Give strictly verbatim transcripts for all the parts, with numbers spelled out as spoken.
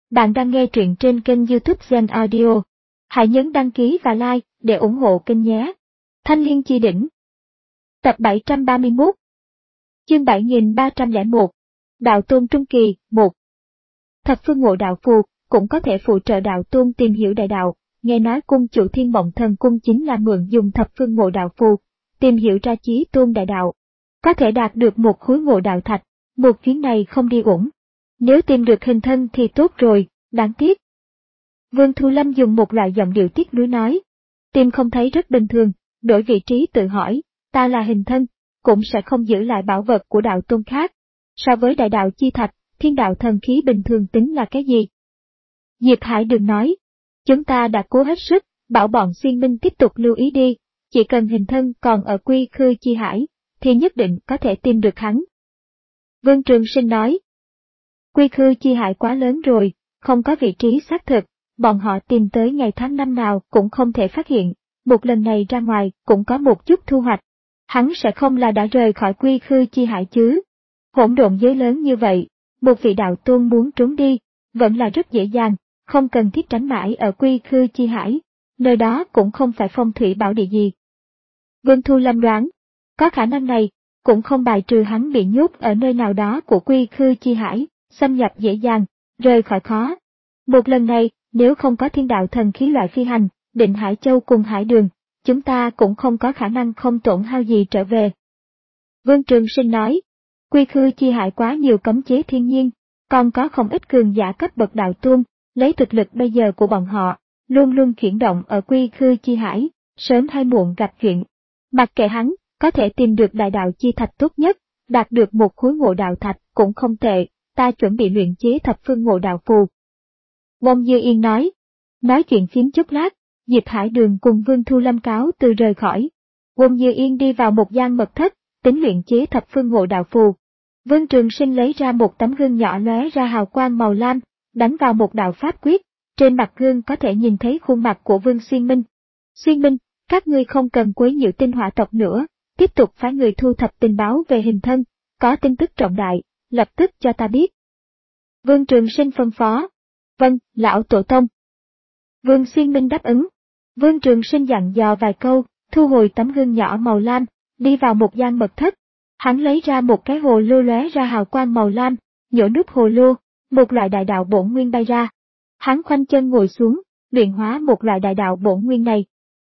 Bạn đang nghe truyện trên kênh YouTube Zen Audio. Hãy nhấn đăng ký và like để ủng hộ kênh nhé. Thanh Liên Chi Đỉnh. Tập bảy trăm ba mươi mốt. Chương bảy nghìn ba trăm lẻ một. Đạo Tôn Trung Kỳ, một. Thập phương ngộ đạo phù cũng có thể phụ trợ đạo tôn tìm hiểu đại đạo. Nghe nói cung chủ Thiên Mộng Thần Cung chính là mượn dùng thập phương ngộ đạo phù, tìm hiểu ra chí tôn đại đạo. Có thể đạt được một khối ngộ đạo thạch, một chuyến này không đi uổng. Nếu tìm được hình thân thì tốt rồi, đáng tiếc. Vương Thu Lâm dùng một loại giọng điệu tiếc nuối nói. Tìm không thấy rất bình thường, đổi vị trí tự hỏi, ta là hình thân, cũng sẽ không giữ lại bảo vật của đạo tôn khác. So với đại đạo chi thạch, thiên đạo thần khí bình thường tính là cái gì? Diệp Hải đừng nói. Chúng ta đã cố hết sức, bảo bọn Xuyên Minh tiếp tục lưu ý đi, chỉ cần hình thân còn ở Quy Khư Chi Hải, thì nhất định có thể tìm được hắn. Vương Trường Sinh nói. Quy Khư Chi Hải quá lớn rồi, không có vị trí xác thực, bọn họ tìm tới ngày tháng năm nào cũng không thể phát hiện, một lần này ra ngoài cũng có một chút thu hoạch. Hắn sẽ không là đã rời khỏi Quy Khư Chi Hải chứ. Hỗn độn giới lớn như vậy, một vị đạo tôn muốn trốn đi, vẫn là rất dễ dàng, không cần thiết tránh mãi ở Quy Khư Chi Hải, nơi đó cũng không phải phong thủy bảo địa gì. Vương Thu Lâm đoán, có khả năng này, cũng không bài trừ hắn bị nhốt ở nơi nào đó của Quy Khư Chi Hải, xâm nhập dễ dàng, rời khỏi khó. Một lần này, nếu không có thiên đạo thần khí loại phi hành, Định Hải Châu cùng Hải Đường, chúng ta cũng không có khả năng không tổn hao gì trở về. Vương Trường Sinh nói, Quy Khư Chi Hải quá nhiều cấm chế thiên nhiên, còn có không ít cường giả cấp bậc đạo tôn, lấy thực lực bây giờ của bọn họ, luôn luôn chuyển động ở Quy Khư Chi Hải, sớm hay muộn gặp chuyện. Mặc kệ hắn, có thể tìm được đại đạo chi thạch tốt nhất, đạt được một khối ngộ đạo thạch cũng không tệ, ta chuẩn bị luyện chế thập phương ngộ đạo phù. Wong Dư Yên nói. Nói chuyện phím chút lát, Diệp Hải Đường cùng Vương Thu Lâm cáo từ rời khỏi. Wong Dư Yên đi vào một gian mật thất, tính luyện chế thập phương ngộ đạo phù. Vương Trường Sinh lấy ra một tấm gương nhỏ lóe ra hào quang màu lam, đánh vào một đạo pháp quyết, trên mặt gương có thể nhìn thấy khuôn mặt của Vương Xuyên Minh. Xuyên Minh, các ngươi không cần quấy nhiễu tinh hỏa tộc nữa, tiếp tục phái người thu thập tình báo về hình thân, có tin tức trọng đại, lập tức cho ta biết. Vương Trường Sinh phân phó. Vâng, lão tổ tông. Vương Xuyên Minh đáp ứng. Vương Trường Sinh dặn dò vài câu, thu hồi tấm gương nhỏ màu lam, đi vào một gian mật thất. Hắn lấy ra một cái hồ lô lóe ra hào quang màu lam, nhổ nút hồ lô, một loại đại đạo bổn nguyên bay ra. Hắn khoanh chân ngồi xuống, luyện hóa một loại đại đạo bổn nguyên này.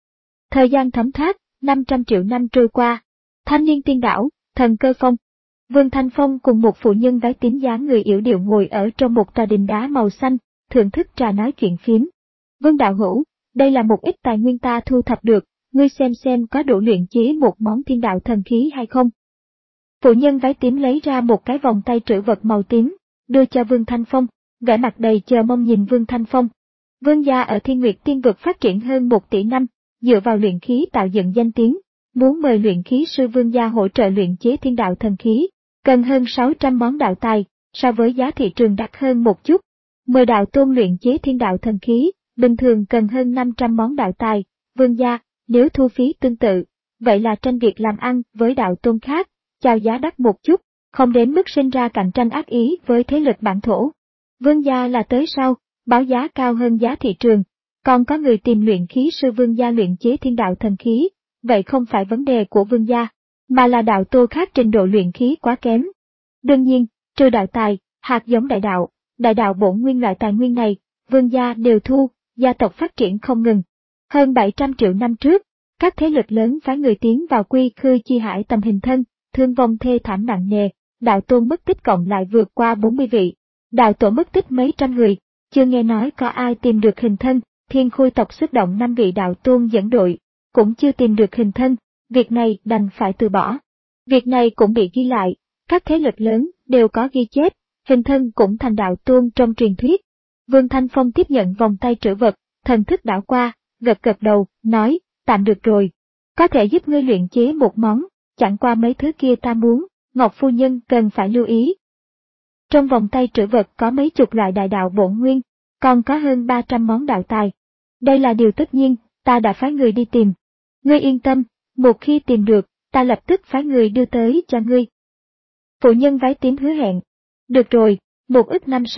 Thời gian thấm thoát, năm trăm triệu năm trôi qua. Thanh Niên Tiên Đảo, Thần Cơ Phong. Vương Thanh Phong cùng một phụ nhân váy tím dáng người yểu điệu ngồi ở trong một tòa đình đá màu xanh, thưởng thức trà nói chuyện phím. Vương đạo hữu, đây là một ít tài nguyên ta thu thập được, ngươi xem xem có đủ luyện chế một món thiên đạo thần khí hay không. Phụ nhân váy tím lấy ra một cái vòng tay trữ vật màu tím, đưa cho Vương Thanh Phong, vẻ mặt đầy chờ mong nhìn Vương Thanh Phong. Vương gia ở Thiên Nguyệt Tiên vực phát triển hơn một tỷ năm, dựa vào luyện khí tạo dựng danh tiếng, muốn mời luyện khí sư Vương gia hỗ trợ luyện chế thiên đạo thần khí, cần hơn sáu trăm món đạo tài, so với giá thị trường đắt hơn một chút. Mời đạo tôn luyện chế thiên đạo thần khí, bình thường cần hơn năm trăm món đạo tài. Vương gia, nếu thu phí tương tự, vậy là tranh việc làm ăn với đạo tôn khác, chào giá đắt một chút, không đến mức sinh ra cạnh tranh ác ý với thế lực bản thổ. Vương gia là tới sau, báo giá cao hơn giá thị trường, còn có người tìm luyện khí sư Vương gia luyện chế thiên đạo thần khí, vậy không phải vấn đề của Vương gia, mà là đạo tôn khác trình độ luyện khí quá kém. Đương nhiên, trừ đạo tài, hạt giống đại đạo, đại đạo bổn nguyên loại tài nguyên này, Vương gia đều thu, gia tộc phát triển không ngừng. Hơn bảy trăm triệu năm trước, các thế lực lớn phái người tiến vào Quy Khư Chi Hải tầm hình thân, thương vong thê thảm nặng nề, đạo tôn mất tích cộng lại vượt qua bốn mươi vị, đạo tổ mất tích mấy trăm người, chưa nghe nói có ai tìm được hình thân. Thiên Khôi tộc xuất động năm vị đạo tôn dẫn đội, cũng chưa tìm được hình thân, việc này đành phải từ bỏ. Việc này cũng bị ghi lại, các thế lực lớn đều có ghi chép, hình thân cũng thành đạo tôn trong truyền thuyết. Vương Thanh Phong tiếp nhận vòng tay trữ vật, thần thức đảo qua, gật gật đầu, nói, tạm được rồi. Có thể giúp ngươi luyện chế một món, chẳng qua mấy thứ kia ta muốn, Ngọc phu nhân cần phải lưu ý. Trong vòng tay trữ vật có mấy chục loại đại đạo bổn nguyên, còn có hơn ba trăm món đạo tài. Đây là điều tất nhiên, ta đã phái người đi tìm. Ngươi yên tâm, một khi tìm được, ta lập tức phái người đưa tới cho ngươi. Phụ nhân váy tím hứa hẹn. Được rồi, một ít năm sau,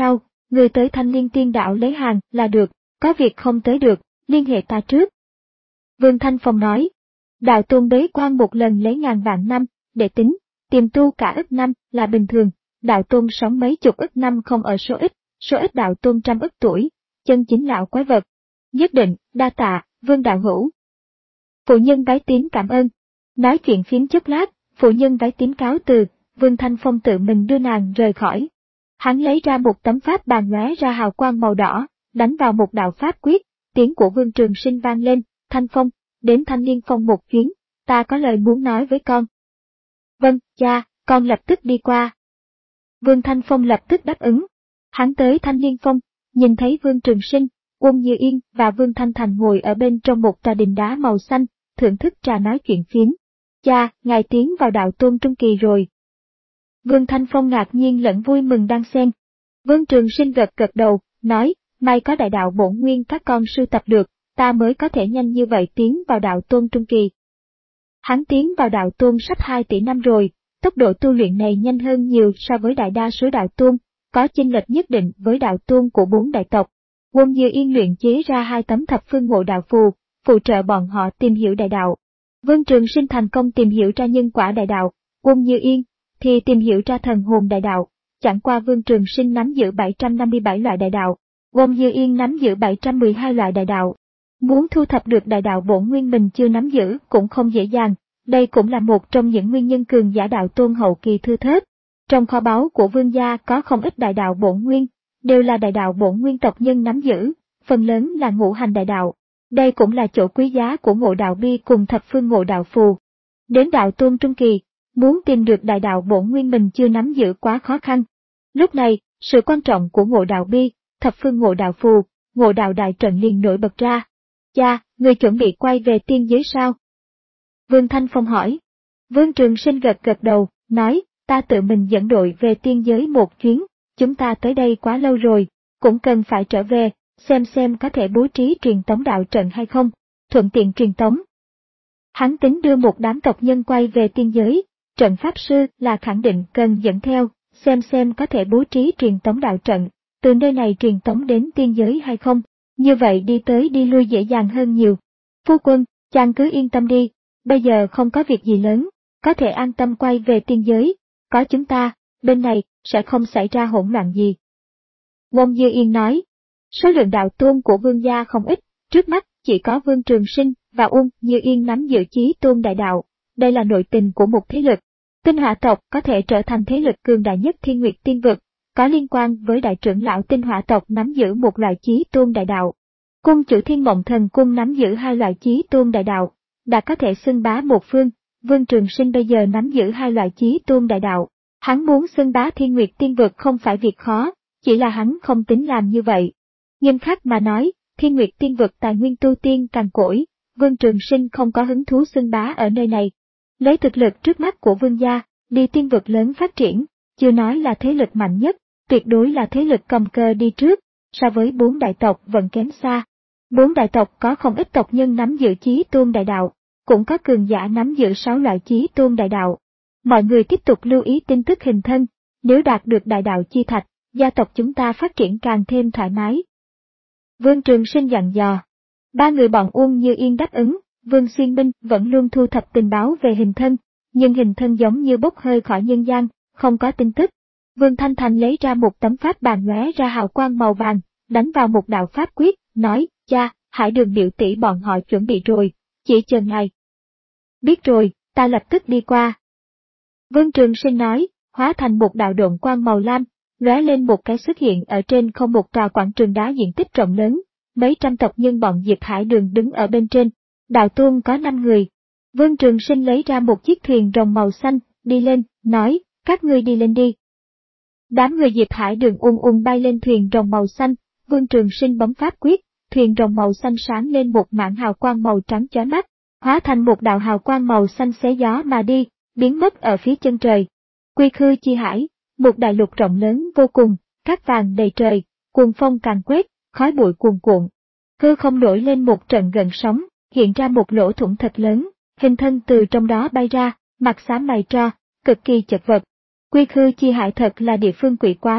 người tới Thanh Liên Tiên Đạo lấy hàng là được, có việc không tới được, liên hệ ta trước. Vương Thanh Phong nói, đạo tôn bế quan một lần lấy ngàn vạn năm, để tính, tiềm tu cả ức năm là bình thường, đạo tôn sống mấy chục ức năm không ở số ít, số ít đạo tôn trăm ức tuổi, chân chính lão quái vật. Nhất định, đa tạ, Vương đạo hữu. Phụ nhân vái tín cảm ơn. Nói chuyện phiếm chốc lát, phụ nhân vái tín cáo từ, Vương Thanh Phong tự mình đưa nàng rời khỏi. Hắn lấy ra một tấm pháp bàn lóe ra hào quang màu đỏ, đánh vào một đạo pháp quyết, tiếng của Vương Trường Sinh vang lên, Thanh Phong, đến Thanh Liên Phong một chuyến, ta có lời muốn nói với con. Vâng, cha, con lập tức đi qua. Vương Thanh Phong lập tức đáp ứng. Hắn tới Thanh Liên Phong, nhìn thấy Vương Trường Sinh, Uông Như Yên và Vương Thanh Thành ngồi ở bên trong một trà đình đá màu xanh, thưởng thức trà nói chuyện phiếm. Cha, ngài tiến vào đạo tôn trung kỳ rồi. Vương Thanh Phong ngạc nhiên lẫn vui mừng đan xen. Vương Trường Sinh gật gật đầu, nói, may có đại đạo bổn nguyên các con sưu tập được, ta mới có thể nhanh như vậy tiến vào đạo tôn trung kỳ. Hắn tiến vào đạo tôn sắp hai tỷ năm rồi, tốc độ tu luyện này nhanh hơn nhiều so với đại đa số đạo tôn, có chênh lệch nhất định với đạo tôn của bốn đại tộc. Uông Như Yên luyện chế ra hai tấm thập phương ngộ đạo phù, phụ trợ bọn họ tìm hiểu đại đạo. Vương Trường Sinh thành công tìm hiểu ra nhân quả đại đạo, Uông Như Yên thì tìm hiểu ra thần hồn đại đạo. Chẳng qua Vương Trường Sinh nắm giữ bảy trăm năm mươi bảy loại đại đạo, Uông Như Yên nắm giữ bảy trăm mười hai loại đại đạo. Muốn thu thập được đại đạo bổn nguyên mình chưa nắm giữ cũng không dễ dàng, đây cũng là một trong những nguyên nhân cường giả đạo tôn hậu kỳ thưa thớt. Trong kho báu của Vương gia có không ít đại đạo bổn nguyên, đều là đại đạo bổn nguyên tộc nhân nắm giữ, phần lớn là ngũ hành đại đạo. Đây cũng là chỗ quý giá của ngộ đạo bi cùng thập phương ngộ đạo phù. Đến đạo tôn trung kỳ, muốn tìm được đại đạo bổn nguyên mình chưa nắm giữ quá khó khăn. Lúc này, sự quan trọng của ngộ đạo bi, thập phương ngộ đạo phù, ngộ đạo đại trận liền nổi bật ra. Cha, người chuẩn bị quay về tiên giới sao? Vương Thanh Phong hỏi. Vương Trường Sinh gật gật đầu, nói, ta tự mình dẫn đội về tiên giới một chuyến, chúng ta tới đây quá lâu rồi, cũng cần phải trở về, xem xem có thể bố trí truyền tống đạo trận hay không, thuận tiện truyền tống. Hắn tính đưa một đám tộc nhân quay về tiên giới, trận pháp sư là khẳng định cần dẫn theo, xem xem có thể bố trí truyền tống đạo trận, từ nơi này truyền tống đến tiên giới hay không, như vậy đi tới đi lui dễ dàng hơn nhiều. Phu quân, chàng cứ yên tâm đi, bây giờ không có việc gì lớn, có thể an tâm quay về tiên giới, có chúng ta, bên này, sẽ không xảy ra hỗn loạn gì. Uông Như Yên nói, số lượng đạo tôn của Vương gia không ít, trước mắt chỉ có Vương Trường Sinh và Uông Như Yên nắm giữ chí tôn đại đạo, đây là nội tình của một thế lực. Tinh Hỏa tộc có thể trở thành thế lực cường đại nhất Thiên Nguyệt Tiên vực, có liên quan với đại trưởng lão Tinh Hỏa tộc nắm giữ một loại chí tôn đại đạo. Cung chủ Thiên Mộng Thần cung nắm giữ hai loại chí tôn đại đạo, đã có thể xưng bá một phương. Vương Trường Sinh bây giờ nắm giữ hai loại chí tôn đại đạo, hắn muốn xưng bá Thiên Nguyệt Tiên vực không phải việc khó, chỉ là hắn không tính làm như vậy. Nghiêm khắc mà nói, Thiên Nguyệt Tiên vực tài nguyên tu tiên cằn cỗi, Vương Trường Sinh không có hứng thú xưng bá ở nơi này. Lấy thực lực trước mắt của Vương gia, đi tiên vực lớn phát triển, chưa nói là thế lực mạnh nhất, tuyệt đối là thế lực cầm cờ đi trước, so với bốn đại tộc vẫn kém xa. Bốn đại tộc có không ít tộc nhân nắm giữ chí tôn đại đạo, cũng có cường giả nắm giữ sáu loại chí tôn đại đạo. Mọi người tiếp tục lưu ý tin tức hình thân, nếu đạt được đại đạo chi thạch, gia tộc chúng ta phát triển càng thêm thoải mái. Vương Trường Sinh dặn dò. Ba người bọn Uông Như Yên đáp ứng, Vương Xuyên Minh vẫn luôn thu thập tình báo về hình thân, nhưng hình thân giống như bốc hơi khỏi nhân gian, không có tin tức. Vương Thanh Thành lấy ra một tấm pháp bàn lóe ra hào quang màu vàng, đánh vào một đạo pháp quyết, nói, cha, Hải Đường biểu tỷ bọn họ chuẩn bị rồi, chỉ chờ ngài. Biết rồi, ta lập tức đi qua. Vương Trường Sinh nói, hóa thành một đạo độn quang màu lam, lóe lên một cái xuất hiện ở trên không một tòa quảng trường đá diện tích rộng lớn, mấy trăm tộc nhân bọn Diệp Hải Đường đứng ở bên trên, đạo tôn có năm người. Vương Trường Sinh lấy ra một chiếc thuyền rồng màu xanh, đi lên, nói, các ngươi đi lên đi. Đám người Diệp Hải Đường ung ung bay lên thuyền rồng màu xanh, Vương Trường Sinh bấm pháp quyết, thuyền rồng màu xanh sáng lên một mảng hào quang màu trắng chói mắt, hóa thành một đạo hào quang màu xanh xé gió mà đi, biến mất ở phía chân trời. Quy Khư Chi Hải, một đại lục rộng lớn vô cùng, cát vàng đầy trời, cuồng phong càn quét, khói bụi cuồn cuộn. Hư không nổi lên một trận gợn sóng, hiện ra một lỗ thủng thật lớn, hình thân từ trong đó bay ra, mặt xám mày tro, cực kỳ chật vật. Quy Khư Chi Hải thật là địa phương quỷ quái,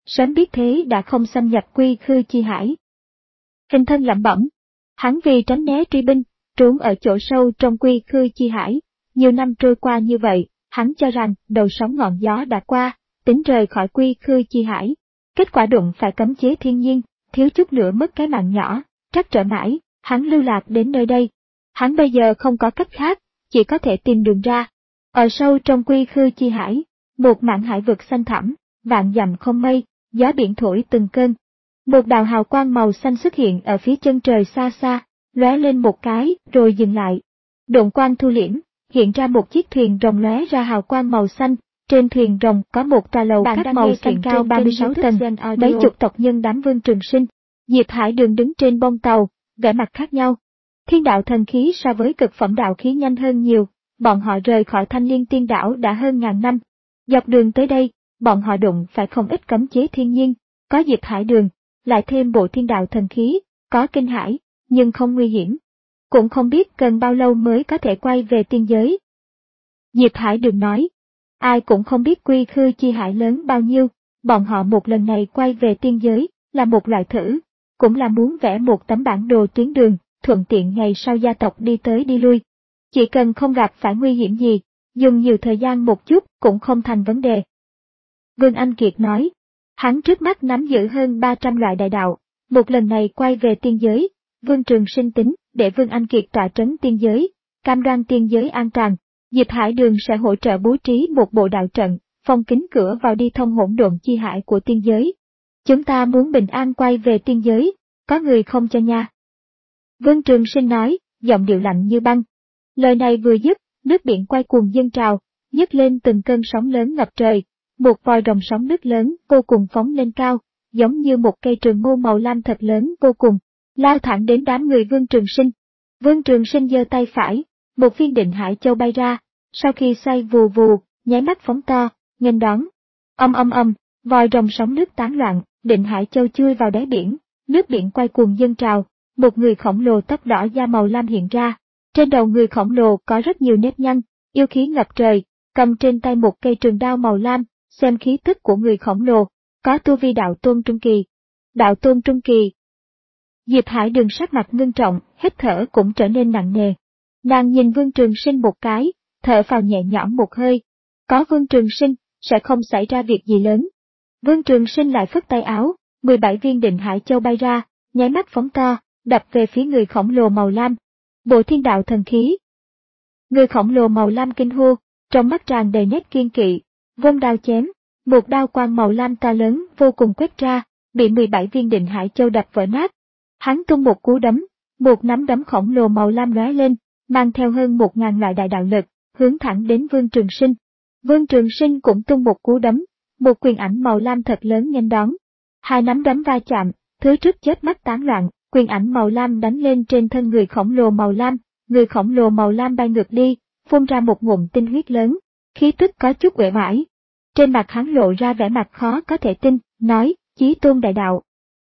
sớm biết thế đã không xâm nhập Quy Khư Chi Hải. Hình thân lẩm bẩm, hắn vì tránh né truy binh, trốn ở chỗ sâu trong Quy Khư Chi Hải, nhiều năm trôi qua như vậy, hắn cho rằng đầu sóng ngọn gió đã qua, tính rời khỏi Quy Khư Chi Hải. Kết quả đụng phải cấm chế thiên nhiên, thiếu chút nữa mất cái mạng nhỏ, trắc trở mãi, hắn lưu lạc đến nơi đây. Hắn bây giờ không có cách khác, chỉ có thể tìm đường ra. Ở sâu trong Quy Khư Chi Hải, một mảng hải vực xanh thẳm, vạn dặm không mây, gió biển thổi từng cơn. Một đạo hào quang màu xanh xuất hiện ở phía chân trời xa xa, lóe lên một cái rồi dừng lại. Độn quang thu liễm, hiện ra một chiếc thuyền rồng lóe ra hào quang màu xanh. Trên thuyền rồng có một tòa lầu các màu xanh cao ba mươi sáu tầng, mấy chục tộc nhân đám Vương Trường Sinh. Diệp Hải Đường đứng trên bông tàu, vẻ mặt khác nhau. Thiên đạo thần khí so với cực phẩm đạo khí nhanh hơn nhiều, bọn họ rời khỏi Thanh Liên Tiên Đảo đã hơn ngàn năm. Dọc đường tới đây, bọn họ đụng phải không ít cấm chế thiên nhiên, có Diệp Hải Đường, lại thêm bộ thiên đạo thần khí, có kinh hải, nhưng không nguy hiểm. Cũng không biết cần bao lâu mới có thể quay về tiên giới. Diệp Hải Đường nói, ai cũng không biết Quy Khư Chi Hải lớn bao nhiêu, bọn họ một lần này quay về tiên giới, là một loại thử, cũng là muốn vẽ một tấm bản đồ tuyến đường, thuận tiện ngày sau gia tộc đi tới đi lui. Chỉ cần không gặp phải nguy hiểm gì, dùng nhiều thời gian một chút cũng không thành vấn đề. Vương Anh Kiệt nói, hắn trước mắt nắm giữ hơn ba trăm loại đại đạo, một lần này quay về tiên giới, Vương Trường Sinh tính để Vương Anh Kiệt tọa trấn tiên giới, cam đoan tiên giới an toàn. Diệp Hải Đường sẽ hỗ trợ bố trí một bộ đạo trận, phong kín cửa vào đi thông hỗn độn chi hải của tiên giới. Chúng ta muốn bình an quay về tiên giới, có người không cho nha. Vương Trường Sinh nói, giọng điệu lạnh như băng. Lời này vừa dứt, nước biển quay cuồng dâng trào, nhấc lên từng cơn sóng lớn ngập trời. Một vòi rồng sóng nước lớn vô cùng phóng lên cao, giống như một cây trường mâu màu lam thật lớn vô cùng, lao thẳng đến đám người Vương Trường Sinh. Vương Trường Sinh giơ tay phải, một viên định hải châu bay ra, sau khi xoay vù vù, nháy mắt phóng to, nghênh đón. Âm âm âm, vòi rồng sóng nước tán loạn, định hải châu chui vào đáy biển, nước biển quay cuồng dâng trào, một người khổng lồ tóc đỏ da màu lam hiện ra. Trên đầu người khổng lồ có rất nhiều nếp nhăn, yêu khí ngập trời, cầm trên tay một cây trường đao màu lam, xem khí tức của người khổng lồ, có tu vi đạo tôn trung kỳ. Đạo tôn trung kỳ. Diệp Hải Đường sắc mặt ngưng trọng, hít thở cũng trở nên nặng nề. Nàng nhìn Vương Trường Sinh một cái, thở phào nhẹ nhõm một hơi. Có Vương Trường Sinh, sẽ không xảy ra việc gì lớn. Vương Trường Sinh lại phất tay áo, mười bảy viên định hải châu bay ra, nháy mắt phóng to, đập về phía người khổng lồ màu lam. Bộ thiên đạo thần khí. Người khổng lồ màu lam kinh hô, trong mắt tràn đầy nét kiên kỵ, vung đao chém, một đao quang màu lam to lớn vô cùng quét ra, bị mười bảy viên định hải châu đập vỡ nát. Hắn tung một cú đấm, một nắm đấm khổng lồ màu lam lóe lên, mang theo hơn một ngàn loại đại đạo lực, hướng thẳng đến Vương Trường Sinh. Vương Trường Sinh cũng tung một cú đấm, một quyền ảnh màu lam thật lớn nghênh đón. Hai nắm đấm va chạm, thứ trước chớp mắt tán loạn, quyền ảnh màu lam đánh lên trên thân người khổng lồ màu lam, người khổng lồ màu lam bay ngược đi, phun ra một ngụm tinh huyết lớn, khí tức có chút uể oải. Trên mặt hắn lộ ra vẻ mặt khó có thể tin, nói, Chí Tôn đại đạo.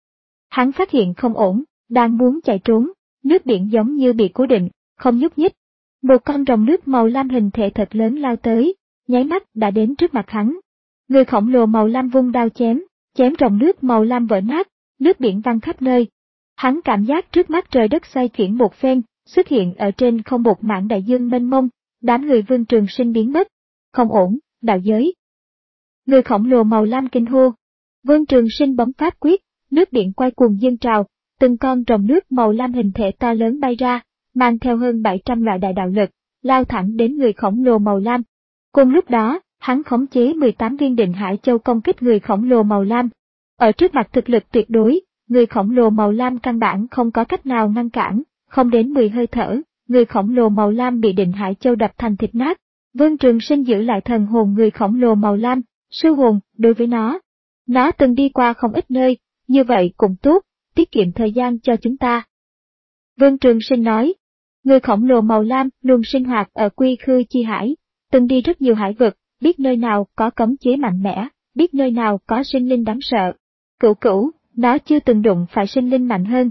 Hắn phát hiện không ổn, đang muốn chạy trốn, nước biển giống như bị cố định, không nhúc nhích. Một con rồng nước màu lam hình thể thật lớn lao tới, nháy mắt đã đến trước mặt hắn. Người khổng lồ màu lam vung đao chém, chém rồng nước màu lam vỡ nát, nước biển văng khắp nơi. Hắn cảm giác trước mắt trời đất xoay chuyển một phen, xuất hiện ở trên không một mảng đại dương mênh mông, đám người Vương Trường Sinh biến mất. Không ổn, đạo giới. Người khổng lồ màu lam kinh hô. Vương Trường Sinh bấm pháp quyết, nước biển quay cuồng dâng trào, từng con rồng nước màu lam hình thể to lớn bay ra, mang theo hơn bảy trăm loại đại đạo lực, lao thẳng đến người khổng lồ màu lam. Cùng lúc đó, hắn khống chế mười tám viên định hải châu công kích người khổng lồ màu lam. Ở trước mặt thực lực tuyệt đối, người khổng lồ màu lam căn bản không có cách nào ngăn cản, không đến mười hơi thở, người khổng lồ màu lam bị định hải châu đập thành thịt nát. Vương Trường Sinh giữ lại thần hồn người khổng lồ màu lam, sư hồn, đối với nó. Nó từng đi qua không ít nơi, như vậy cũng tốt, tiết kiệm thời gian cho chúng ta. Vương Trường Sinh nói, người khổng lồ màu lam luôn sinh hoạt ở Quy Khư Chi Hải, từng đi rất nhiều hải vực, biết nơi nào có cấm chế mạnh mẽ, biết nơi nào có sinh linh đáng sợ. Cửu cửu, nó chưa từng đụng phải sinh linh mạnh hơn.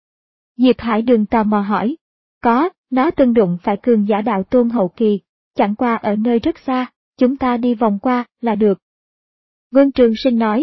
Diệp Hải Đường tò mò hỏi, có, nó từng đụng phải cường giả đạo tôn hậu kỳ, chẳng qua ở nơi rất xa, chúng ta đi vòng qua là được. Vương Trường Sinh nói,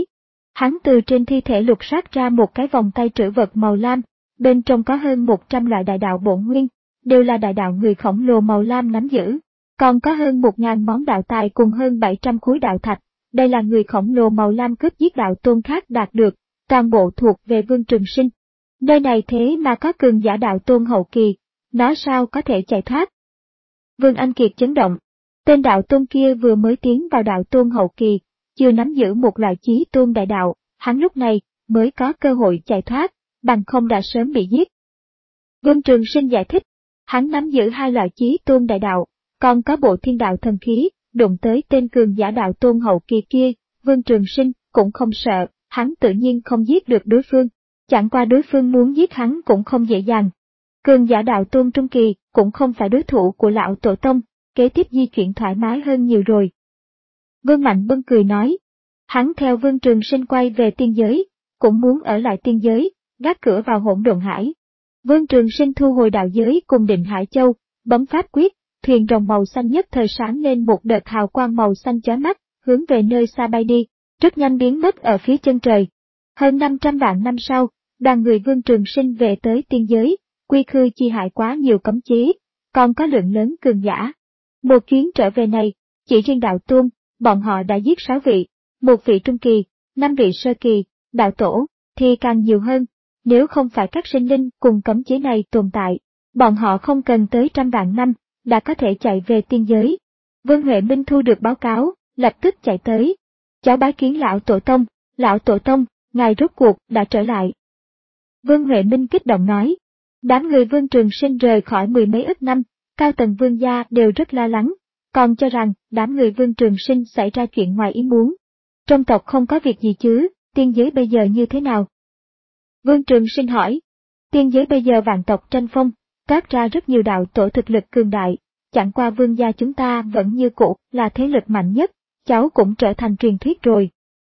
Hắn từ trên thi thể lục soát ra một cái vòng tay trữ vật màu lam, bên trong có hơn một trăm loại đại đạo bổn nguyên, đều là đại đạo người khổng lồ màu lam nắm giữ. Còn có hơn một ngàn món đạo tài cùng hơn bảy trăm khối đạo thạch, đây là người khổng lồ màu lam cướp giết đạo tôn khác đạt được, toàn bộ thuộc về Vương Trường Sinh. Nơi này thế mà có cường giả đạo tôn hậu kỳ, nó sao có thể chạy thoát? Vương Anh Kiệt chấn động. Tên đạo tôn kia vừa mới tiến vào đạo tôn hậu kỳ, chưa nắm giữ một loại chí tôn đại đạo, hắn lúc này mới có cơ hội chạy thoát, bằng không đã sớm bị giết. Vương Trường Sinh giải thích, hắn nắm giữ hai loại chí tôn đại đạo, còn có bộ thiên đạo thần khí, đụng tới tên cường giả đạo tôn hậu kỳ kia, Vương Trường Sinh cũng không sợ, hắn tự nhiên không giết được đối phương, chẳng qua đối phương muốn giết hắn cũng không dễ dàng. Cường giả đạo tôn trung kỳ cũng không phải đối thủ của lão tổ tông, kế tiếp di chuyển thoải mái hơn nhiều rồi. Vương Mạnh Bân cười nói, hắn theo Vương Trường Sinh quay về tiên giới, cũng muốn ở lại tiên giới, gác cửa vào hỗn độn hải. Vương Trường Sinh thu hồi đạo giới cùng Định Hải Châu, bấm pháp quyết, thuyền rồng màu xanh nhất thời sáng lên một đợt hào quang màu xanh chói mắt, hướng về nơi xa bay đi, rất nhanh biến mất ở phía chân trời. Hơn năm trăm vạn năm sau, đoàn người Vương Trường Sinh về tới tiên giới, quy khư chi hại quá nhiều cấm chế, còn có lượng lớn cường giả. Một chuyến trở về này, chỉ riêng đạo tôn, bọn họ đã giết sáu vị, một vị trung kỳ, năm vị sơ kỳ, đạo tổ, thì càng nhiều hơn. Nếu không phải các sinh linh cùng cấm chế này tồn tại, bọn họ không cần tới trăm vạn năm, đã có thể chạy về tiên giới. Vương Huệ Minh thu được báo cáo, lập tức chạy tới. Cháu bái kiến lão tổ tông, lão tổ tông, ngài rốt cuộc đã trở lại. Vương Huệ Minh kích động nói, đám người Vương Trường Sinh rời khỏi mười mấy ức năm, cao tầng Vương gia đều rất lo lắng, còn cho rằng đám người Vương Trường Sinh xảy ra chuyện ngoài ý muốn. Trong tộc không có việc gì chứ, tiên giới bây giờ như thế nào? Vương Trường Sinh hỏi, tiên giới bây giờ vạn tộc tranh phong, toát ra rất nhiều đạo tổ thực lực cường đại, chẳng qua Vương gia chúng ta vẫn như cũ là thế lực mạnh nhất, cháu cũng trở thành truyền thuyết rồi.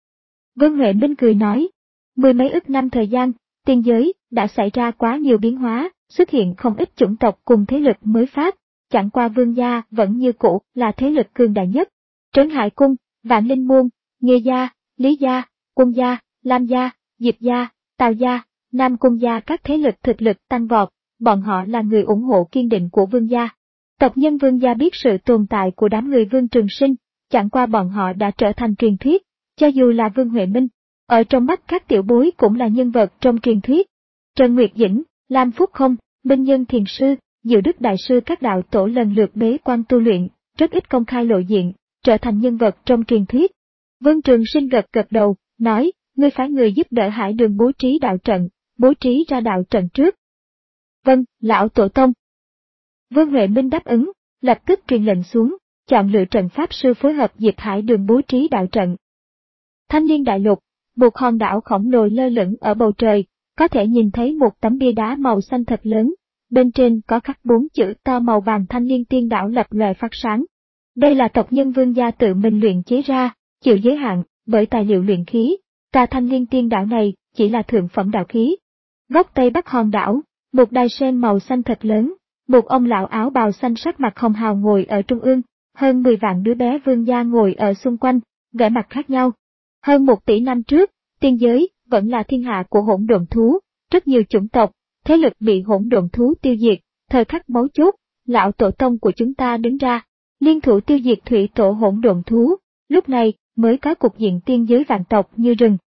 Vương Huệ Minh cười nói, mười mấy ức năm thời gian, tiên giới đã xảy ra quá nhiều biến hóa, xuất hiện không ít chủng tộc cùng thế lực mới phát, chẳng qua Vương gia vẫn như cũ là thế lực cường đại nhất. Trấn Hải Cung, Vạn Linh Môn, Nghê gia, Lý gia, Quân gia, Lam gia, Diệp gia, Tào gia, Nam Cung gia các thế lực thực lực tăng vọt, bọn họ là người ủng hộ kiên định của Vương gia. Tộc nhân Vương gia biết sự tồn tại của đám người Vương Trường Sinh, chẳng qua bọn họ đã trở thành truyền thuyết, cho dù là Vương Huệ Minh, ở trong mắt các tiểu bối cũng là nhân vật trong truyền thuyết. Trần Nguyệt Dĩnh, Lam Phúc Không, Minh Nhân Thiền Sư, Diệu Đức Đại Sư các đạo tổ lần lượt bế quan tu luyện, rất ít công khai lộ diện, trở thành nhân vật trong truyền thuyết. Vương Trường Sinh gật gật đầu, nói, ngươi phải người giúp đỡ Hải Đường bố trí đạo trận, bố trí ra đạo trận trước. Vâng, lão tổ tông. Vương Huệ Minh đáp ứng, lập tức truyền lệnh xuống, chọn lựa trận pháp sư phối hợp Diệp Hải Đường bố trí đạo trận. Thanh Liên Đại Lục, một hòn đảo khổng lồ lơ lửng ở bầu trời, có thể nhìn thấy một tấm bia đá màu xanh thật lớn, bên trên có khắc bốn chữ to màu vàng Thanh Liên Tiên Đảo lập lòe phát sáng. Đây là tộc nhân Vương gia tự mình luyện chế ra, chịu giới hạn bởi tài liệu luyện khí, tòa Thanh Liên Tiên Đảo này chỉ là thượng phẩm đạo khí. Góc tây bắc hòn đảo, một đài sen màu xanh thật lớn, một ông lão áo bào xanh sắc mặt hồng hào ngồi ở trung ương, hơn mười vạn đứa bé Vương gia ngồi ở xung quanh, vẻ mặt khác nhau. Hơn một tỷ năm trước, tiên giới vẫn là thiên hạ của hỗn độn thú, rất nhiều chủng tộc, thế lực bị hỗn độn thú tiêu diệt, thời khắc mấu chốt, lão tổ tông của chúng ta đứng ra, liên thủ tiêu diệt thủy tổ hỗn độn thú, lúc này mới có cục diện tiên giới vạn tộc như rừng.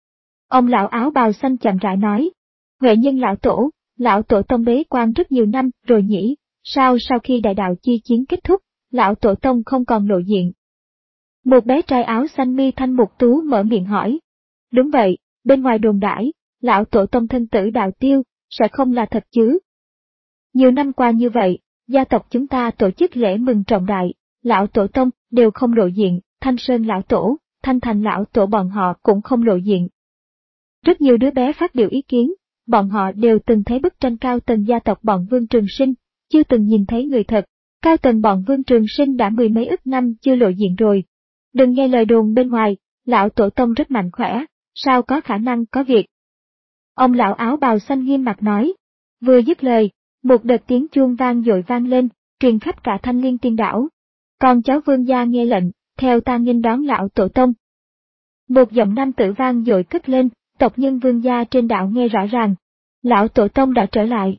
Ông lão áo bào xanh chậm rãi nói, Huệ Nhân lão tổ, lão tổ tông bế quan rất nhiều năm rồi nhỉ, sao sau khi đại đạo chi chiến kết thúc, lão tổ tông không còn lộ diện? Một bé trai áo xanh mi thanh mục tú mở miệng hỏi. Đúng vậy, bên ngoài đồn đãi, lão tổ tông thân tử đạo tiêu, sẽ không là thật chứ? Nhiều năm qua như vậy, gia tộc chúng ta tổ chức lễ mừng trọng đại, lão tổ tông đều không lộ diện, Thanh Sơn lão tổ, Thanh Thành lão tổ bọn họ cũng không lộ diện. Rất nhiều đứa bé phát biểu ý kiến, bọn họ đều từng thấy bức tranh cao tầng gia tộc bọn Vương Trường Sinh, chưa từng nhìn thấy người thật, cao tầng bọn Vương Trường Sinh đã mười mấy ức năm chưa lộ diện rồi. Đừng nghe lời đồn bên ngoài, lão tổ tông rất mạnh khỏe, sao có khả năng có việc. Ông lão áo bào xanh nghiêm mặt nói, vừa dứt lời, một đợt tiếng chuông vang dội vang lên, truyền khắp cả Thanh Liên Tiên Đảo. Còn cháu Vương gia nghe lệnh, theo ta nghênh đón lão tổ tông. Một giọng nam tử vang dội cất lên, tộc nhân Vương gia trên đảo nghe rõ ràng. Lão tổ tông đã trở lại.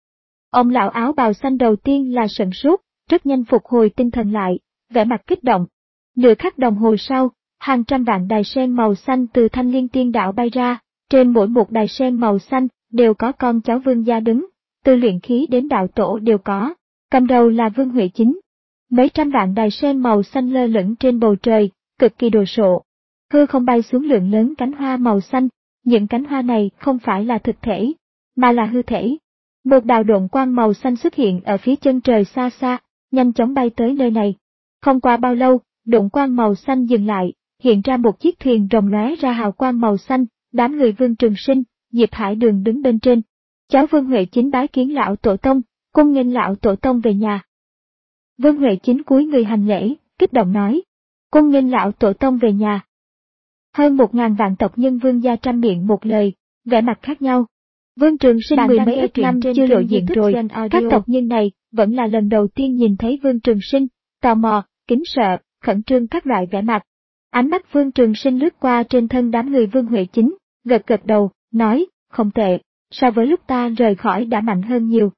Ông lão áo bào xanh đầu tiên là sửng sốt, rất nhanh phục hồi tinh thần lại, vẻ mặt kích động. Nửa khắc đồng hồ sau, hàng trăm vạn đài sen màu xanh từ Thanh Liên Tiên Đảo bay ra, trên mỗi một đài sen màu xanh đều có con cháu Vương gia đứng, từ luyện khí đến đạo tổ đều có, cầm đầu là Vương Huệ Chính. Mấy trăm vạn đài sen màu xanh lơ lửng trên bầu trời, cực kỳ đồ sộ. Hư không bay xuống lượng lớn cánh hoa màu xanh, những cánh hoa này không phải là thực thể, mà là hư thể. Một đạo độn quang màu xanh xuất hiện ở phía chân trời xa xa, nhanh chóng bay tới nơi này. Không qua bao lâu, độn quang màu xanh dừng lại, hiện ra một chiếc thuyền rồng lóe ra hào quang màu xanh, đám người Vương Trường Sinh, Diệp Hải Đường đứng bên trên. Cháu Vương Huệ Chính bái kiến lão tổ tông, cung nghênh lão tổ tông về nhà. Vương Huệ Chính cúi người hành lễ, kích động nói, cung nghênh lão tổ tông về nhà. Hơn một ngàn vạn tộc nhân Vương gia trăm miệng một lời, vẻ mặt khác nhau. Vương Trường Sinh mười mấy ít năm chưa lộ diện rồi, các tộc nhân này vẫn là lần đầu tiên nhìn thấy Vương Trường Sinh, tò mò, kính sợ, khẩn trương các loại vẻ mặt. Ánh mắt Vương Trường Sinh lướt qua trên thân đám người Vương Huệ Chính, gật gật đầu, nói, không tệ, so với lúc ta rời khỏi đã mạnh hơn nhiều.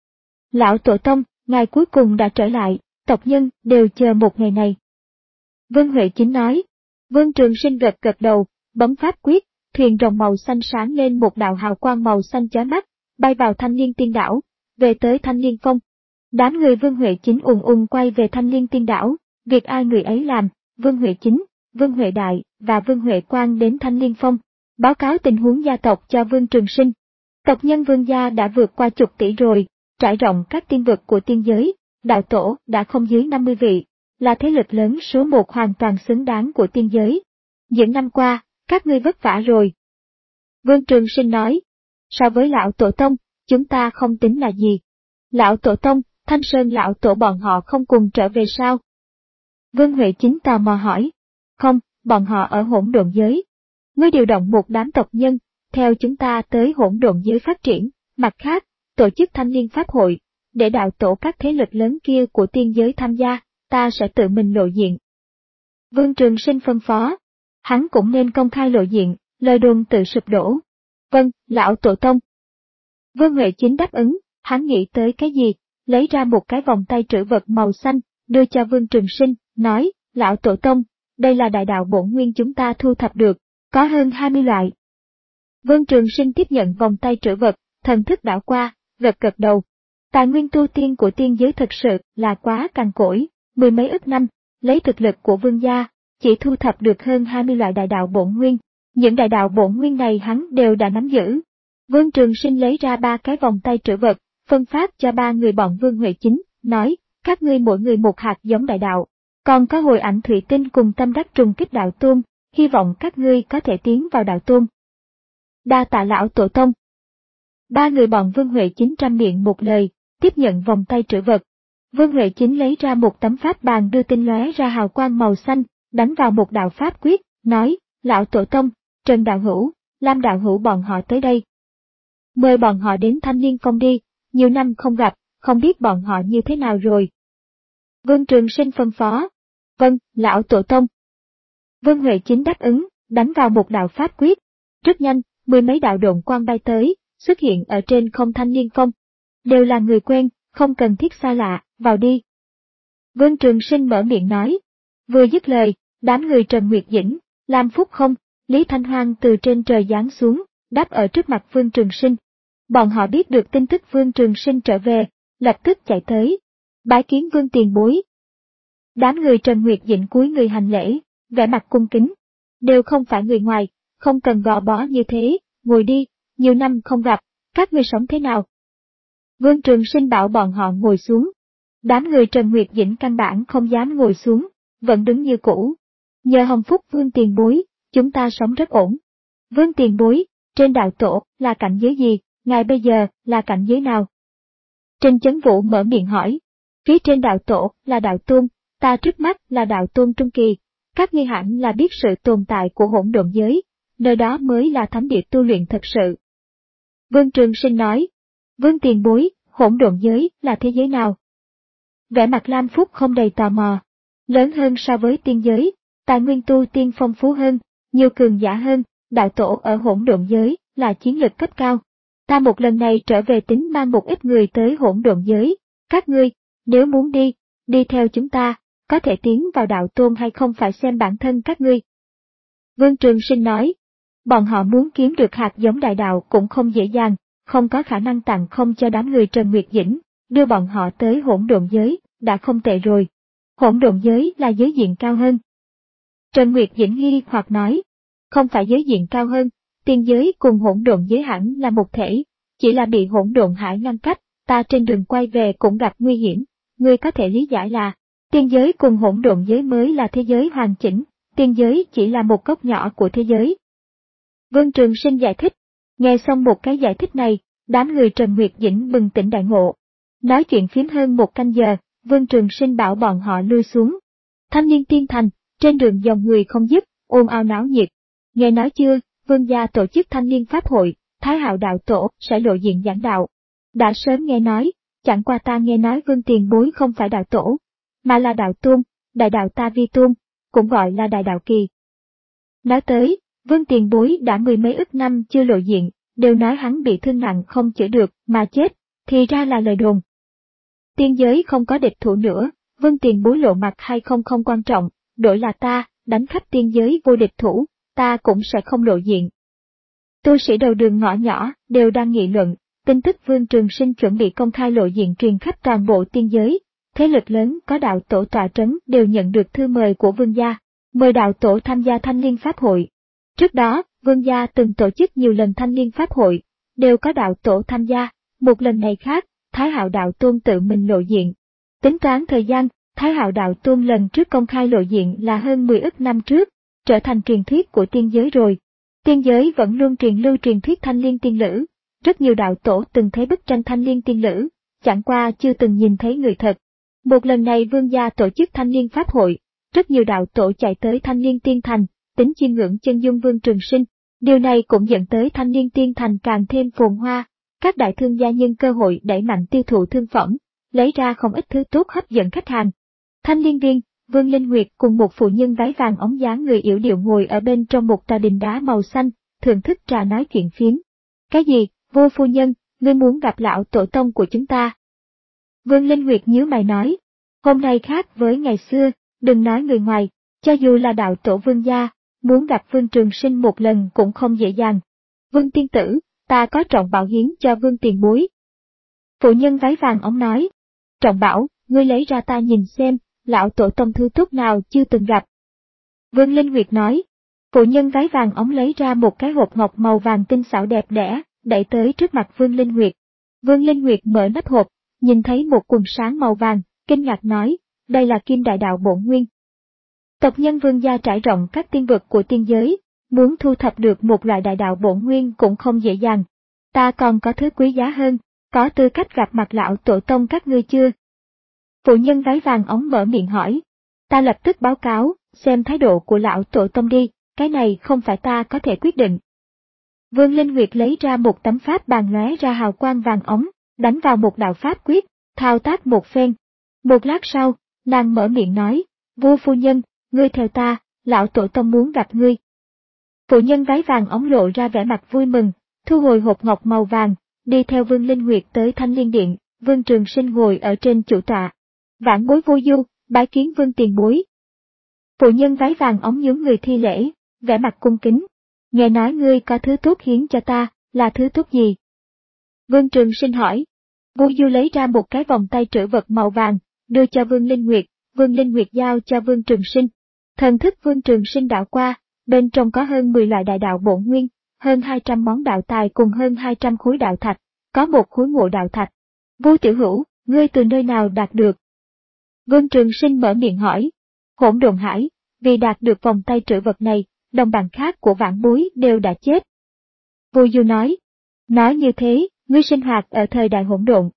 Lão tổ tông, ngài cuối cùng đã trở lại, tộc nhân đều chờ một ngày này. Vương Huệ Chính nói. Vương Trường Sinh gật gật đầu, bấm pháp quyết, thuyền rồng màu xanh sáng lên một đạo hào quang màu xanh chói mắt, bay vào Thanh Liên Tiên Đảo, về tới Thanh Liên Phong. Đám người Vương Huệ Chính ùn ùn quay về Thanh Liên Tiên Đảo, việc ai người ấy làm, Vương Huệ Chính, Vương Huệ Đại và Vương Huệ Quang đến Thanh Liên Phong, báo cáo tình huống gia tộc cho Vương Trường Sinh. Tộc nhân Vương gia đã vượt qua chục tỷ rồi, trải rộng các tiên vực của tiên giới, đạo tổ đã không dưới năm mươi vị, là thế lực lớn số một hoàn toàn xứng đáng của tiên giới. Những năm qua, các ngươi vất vả rồi. Vương Trường Sinh nói, so với lão tổ tông, chúng ta không tính là gì. Lão tổ tông, Thanh Sơn lão tổ bọn họ không cùng trở về sao? Vương Huệ Chính tò mò hỏi. Không, bọn họ ở hỗn độn giới. Ngươi điều động một đám tộc nhân, theo chúng ta tới hỗn độn giới phát triển, mặt khác, tổ chức Thanh Liên Pháp hội, để đạo tổ các thế lực lớn kia của tiên giới tham gia, ta sẽ tự mình lộ diện. Vương Trường Sinh phân phó, hắn cũng nên công khai lộ diện, lời đồn tự sụp đổ. Vâng, lão tổ tông. Vương Huệ Chính đáp ứng, hắn nghĩ tới cái gì, lấy ra một cái vòng tay trữ vật màu xanh, đưa cho Vương Trường Sinh, nói, lão tổ tông, đây là đại đạo bổn nguyên chúng ta thu thập được, có hơn hai mươi loại. Vương Trường Sinh tiếp nhận vòng tay trữ vật, thần thức đảo qua, gật gật đầu. Tài nguyên tu tiên của tiên giới thực sự là quá cằn cỗi, mười mấy ức năm, lấy thực lực của Vương gia, chỉ thu thập được hơn hai mươi loại đại đạo bổn nguyên. Những đại đạo bổn nguyên này hắn đều đã nắm giữ. Vương Trường Sinh lấy ra ba cái vòng tay trữ vật, phân phát cho ba người bọn Vương Huệ Chính, nói, các ngươi mỗi người một hạt giống đại đạo, còn có hồi ảnh thủy tinh cùng tâm đắc trùng kích đạo tôn, hy vọng các ngươi có thể tiến vào đạo tôn. Đa tạ lão tổ tông. Ba người bọn Vương Huệ Chính trăm miệng một lời, tiếp nhận vòng tay trữ vật. Vương Huệ Chính lấy ra một tấm pháp bàn đưa tinh lóe ra hào quang màu xanh, đánh vào một đạo pháp quyết, nói, lão tổ tông, Trần đạo hữu, Lam đạo hữu bọn họ tới đây. Mời bọn họ đến Thanh Liên Phong đi, nhiều năm không gặp, không biết bọn họ như thế nào rồi. Vương Trường Sinh phân phó. Vâng, lão tổ tông. Vương Huệ Chính đáp ứng, đánh vào một đạo pháp quyết. Rất nhanh, mười mấy đạo độn quang bay tới, xuất hiện ở trên không Thanh Liên Phong. Đều là người quen, không cần thiết xa lạ, vào đi. Vương Trường Sinh mở miệng nói. Vừa dứt lời, đám người Trần Nguyệt Dĩnh, Lam Phúc Không, Lý Thanh Hoang từ trên trời giáng xuống, đáp ở trước mặt Vương Trường Sinh. Bọn họ biết được tin tức Vương Trường Sinh trở về, lập tức chạy tới, bái kiến Vương tiền bối. Đám người Trần Nguyệt Dĩnh cúi người hành lễ, vẻ mặt cung kính, đều không phải người ngoài, không cần gò bó như thế, ngồi đi, nhiều năm không gặp, các ngươi sống thế nào? Vương Trường Sinh bảo bọn họ ngồi xuống. Đám người Trần Nguyệt Dĩnh căn bản không dám ngồi xuống, vẫn đứng như cũ. Nhờ hồng phúc Vương tiền bối, chúng ta sống rất ổn. Vương tiền bối, trên đạo tổ là cảnh giới gì, ngài bây giờ là cảnh giới nào? Trình Chấn Vũ mở miệng hỏi. Phía trên đạo tổ là đạo tôn, ta trước mắt là đạo tôn trung kỳ, các ngươi hẳn là biết sự tồn tại của hỗn độn giới, nơi đó mới là thánh địa tu luyện thật sự. Vương Trường Sinh nói. Vương tiền bối, hỗn độn giới là thế giới nào? Vẻ mặt Lam Phúc Không đầy tò mò. Lớn hơn so với tiên giới, tài nguyên tu tiên phong phú hơn, nhiều cường giả hơn, đạo tổ ở hỗn độn giới là chiến lực cấp cao. Ta một lần này trở về tính mang một ít người tới hỗn độn giới, các ngươi, nếu muốn đi, đi theo chúng ta, có thể tiến vào đạo tôn hay không phải xem bản thân các ngươi. Vương Trường Sinh nói, bọn họ muốn kiếm được hạt giống đại đạo cũng không dễ dàng, không có khả năng tặng không cho đám người Trần Nguyệt Dĩnh, đưa bọn họ tới hỗn độn giới, đã không tệ rồi. Hỗn độn giới là giới diện cao hơn. Trần Nguyệt Dĩnh nghi hoặc nói, không phải giới diện cao hơn, tiên giới cùng hỗn độn giới hẳn là một thể, chỉ là bị hỗn độn hải ngăn cách, ta trên đường quay về cũng gặp nguy hiểm, ngươi có thể lý giải là, tiên giới cùng hỗn độn giới mới là thế giới hoàn chỉnh, tiên giới chỉ là một góc nhỏ của thế giới. Vương Trường Sinh giải thích, nghe xong một cái giải thích này, đám người Trần Nguyệt Dĩnh bừng tỉnh đại ngộ. Nói chuyện phím hơn một canh giờ, Vương Trường Sinh bảo bọn họ lui xuống. Thanh Niên Tiên Thành, trên đường dòng người không dứt, ồn ào náo nhiệt. Nghe nói chưa, Vương gia tổ chức thanh niên pháp hội, Thái Hạo đạo tổ sẽ lộ diện giảng đạo. Đã sớm nghe nói, chẳng qua ta nghe nói Vương tiền bối không phải đạo tổ, mà là đạo tôn, đại đạo ta vi tôn, cũng gọi là đại đạo kỳ. Nói tới, Vương tiền bối đã mười mấy ức năm chưa lộ diện, đều nói hắn bị thương nặng không chữa được mà chết, thì ra là lời đồn. Tiên giới không có địch thủ nữa, Vương tiền bối lộ mặt hay không không quan trọng, đổi là ta, đánh khắp tiên giới vô địch thủ, ta cũng sẽ không lộ diện. Tu sĩ đầu đường ngõ nhỏ đều đang nghị luận, tin tức Vương Trường Sinh chuẩn bị công khai lộ diện truyền khắp toàn bộ tiên giới, thế lực lớn có đạo tổ tọa trấn đều nhận được thư mời của Vương gia, mời đạo tổ tham gia thanh niên pháp hội. Trước đó, Vương gia từng tổ chức nhiều lần thanh niên pháp hội, đều có đạo tổ tham gia, một lần này khác, Thái Hạo đạo tôn tự mình lộ diện. Tính toán thời gian, Thái Hạo đạo tôn lần trước công khai lộ diện là hơn mười ức năm trước, trở thành truyền thuyết của tiên giới rồi. Tiên giới vẫn luôn truyền lưu truyền thuyết thanh liên tiên lữ, rất nhiều đạo tổ từng thấy bức tranh thanh liên tiên lữ, chẳng qua chưa từng nhìn thấy người thật. Một lần này Vương gia tổ chức thanh liên pháp hội, rất nhiều đạo tổ chạy tới thanh liên tiên thành, tính chiêm ngưỡng chân dung Vương Trường Sinh, điều này cũng dẫn tới thanh liên tiên thành càng thêm phồn hoa, các đại thương gia nhân cơ hội đẩy mạnh tiêu thụ thương phẩm, lấy ra không ít thứ tốt hấp dẫn khách hàng. Thanh liên viên, Vương Linh Nguyệt cùng một phụ nhân váy vàng óng dáng người yểu điệu ngồi ở bên trong một tòa đình đá màu xanh, thưởng thức trà nói chuyện phiếm. Cái gì, Vô phu nhân, ngươi muốn gặp lão tổ tông của chúng ta? Vương Linh Nguyệt nhíu mày nói, hôm nay khác với ngày xưa, đừng nói người ngoài, cho dù là đạo tổ Vương gia, muốn gặp Vương Trường Sinh một lần cũng không dễ dàng. Vương tiên tử, ta có trọng bảo hiến cho Vương tiền bối. Phụ nhân váy vàng óng nói, trọng bảo, ngươi lấy ra ta nhìn xem, lão tổ tông thư tốt nào chưa từng gặp. Vương Linh Nguyệt nói, phụ nhân váy vàng óng lấy ra một cái hộp ngọc màu vàng tinh xảo đẹp đẽ, đẩy tới trước mặt Vương Linh Nguyệt. Vương Linh Nguyệt mở nắp hộp, nhìn thấy một quần sáng màu vàng, kinh ngạc nói, đây là kim đại đạo bổn nguyên. Tộc nhân Vương gia trải rộng các tiên vực của tiên giới, muốn thu thập được một loại đại đạo bổn nguyên cũng không dễ dàng. Ta còn có thứ quý giá hơn, có tư cách gặp mặt lão tổ tông các ngươi chưa? Phụ nhân váy vàng óng mở miệng hỏi. Ta lập tức báo cáo, xem thái độ của lão tổ tông đi, cái này không phải ta có thể quyết định. Vương Linh Nguyệt lấy ra một tấm pháp bàn lóe ra hào quang vàng óng, đánh vào một đạo pháp quyết, thao tác một phen. Một lát sau, nàng mở miệng nói, vua phu nhân, ngươi theo ta, lão tổ tông muốn gặp ngươi. Phụ nhân váy vàng óng lộ ra vẻ mặt vui mừng, thu hồi hộp ngọc màu vàng, đi theo Vương Linh Nguyệt tới Thanh Liên Điện, Vương Trường Sinh ngồi ở trên chủ tọa. Vãn bối Vô Du, bái kiến Vương tiền bối. Phụ nhân váy vàng óng nhướng người thi lễ, vẻ mặt cung kính. Nghe nói ngươi có thứ tốt hiến cho ta, là thứ tốt gì? Vương Trường Sinh hỏi. Vô Du lấy ra một cái vòng tay trữ vật màu vàng, đưa cho Vương Linh Nguyệt, Vương Linh Nguyệt giao cho Vương Trường Sinh. Thần thức Vương Trường Sinh đảo qua, bên trong có hơn mười loại đại đạo bổn nguyên, hơn hai trăm món đạo tài cùng hơn hai trăm khối đạo thạch, có một khối ngộ đạo thạch. Vô tiểu hữu, ngươi từ nơi nào đạt được? Vương Trường Sinh mở miệng hỏi. Hỗn Độn Hải, vì đạt được vòng tay trữ vật này, đồng bạn khác của vãn bối đều đã chết. Vô Du nói. Nói như thế, ngươi sinh hoạt ở thời đại hỗn độn.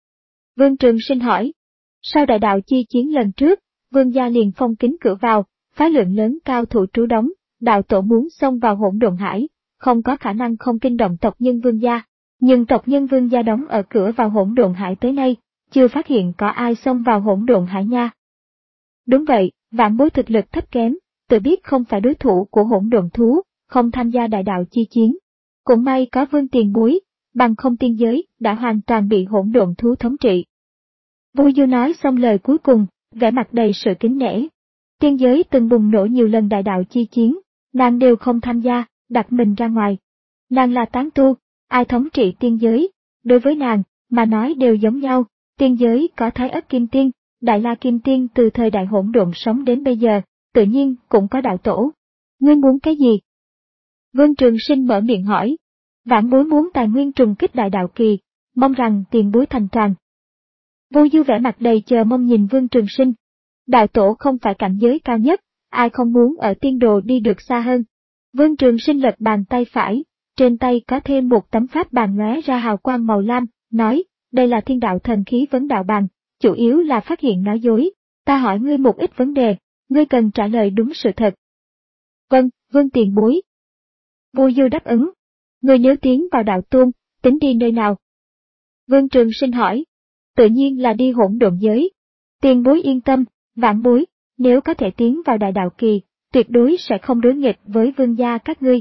Vương Trường Sinh hỏi. Sau đại đạo chi chiến lần trước, Vương gia liền phong kính cửa vào, phái lượng lớn cao thủ trú đóng, đạo tổ muốn xông vào Hỗn Độn Hải, không có khả năng không kinh động tộc nhân Vương gia. Nhưng tộc nhân Vương gia đóng ở cửa vào Hỗn Độn Hải tới nay, chưa phát hiện có ai xông vào Hỗn Độn Hải nha. Đúng vậy, vãn bối thực lực thấp kém, tự biết không phải đối thủ của hỗn độn thú, không tham gia đại đạo chi chiến. Cũng may có Vương tiền bối, bằng không tiên giới đã hoàn toàn bị hỗn độn thú thống trị. Vu Du nói xong lời cuối cùng, vẻ mặt đầy sự kính nể. Tiên giới từng bùng nổ nhiều lần đại đạo chi chiến, nàng đều không tham gia, đặt mình ra ngoài. Nàng là tán tu, ai thống trị tiên giới, đối với nàng, mà nói đều giống nhau. Tiên giới có Thái Ất Kim Tiên, Đại La Kim Tiên từ thời đại hỗn độn sống đến bây giờ, tự nhiên cũng có đạo tổ. Ngươi muốn cái gì? Vương Trường Sinh mở miệng hỏi. Vãn bối muốn tài nguyên trùng kích đại đạo kỳ, mong rằng tiền bối thành toàn. Vu Du vẻ mặt đầy chờ mong nhìn Vương Trường Sinh. Đạo tổ không phải cảnh giới cao nhất, ai không muốn ở tiên đồ đi được xa hơn. Vương Trường Sinh lật bàn tay phải, trên tay có thêm một tấm pháp bàn lóe ra hào quang màu lam, nói, đây là thiên đạo thần khí vấn đạo bàn, chủ yếu là phát hiện nói dối. Ta hỏi ngươi một ít vấn đề, ngươi cần trả lời đúng sự thật. Vâng, Vương tiền bối. Vu Du đáp ứng. Ngươi nếu tiến vào đạo tôn, tính đi nơi nào? Vương Trường Sinh hỏi. Tự nhiên là đi hỗn độn giới. Tiền bối yên tâm, vãn bối, nếu có thể tiến vào đại đạo kỳ, tuyệt đối sẽ không đối nghịch với vương gia các ngươi.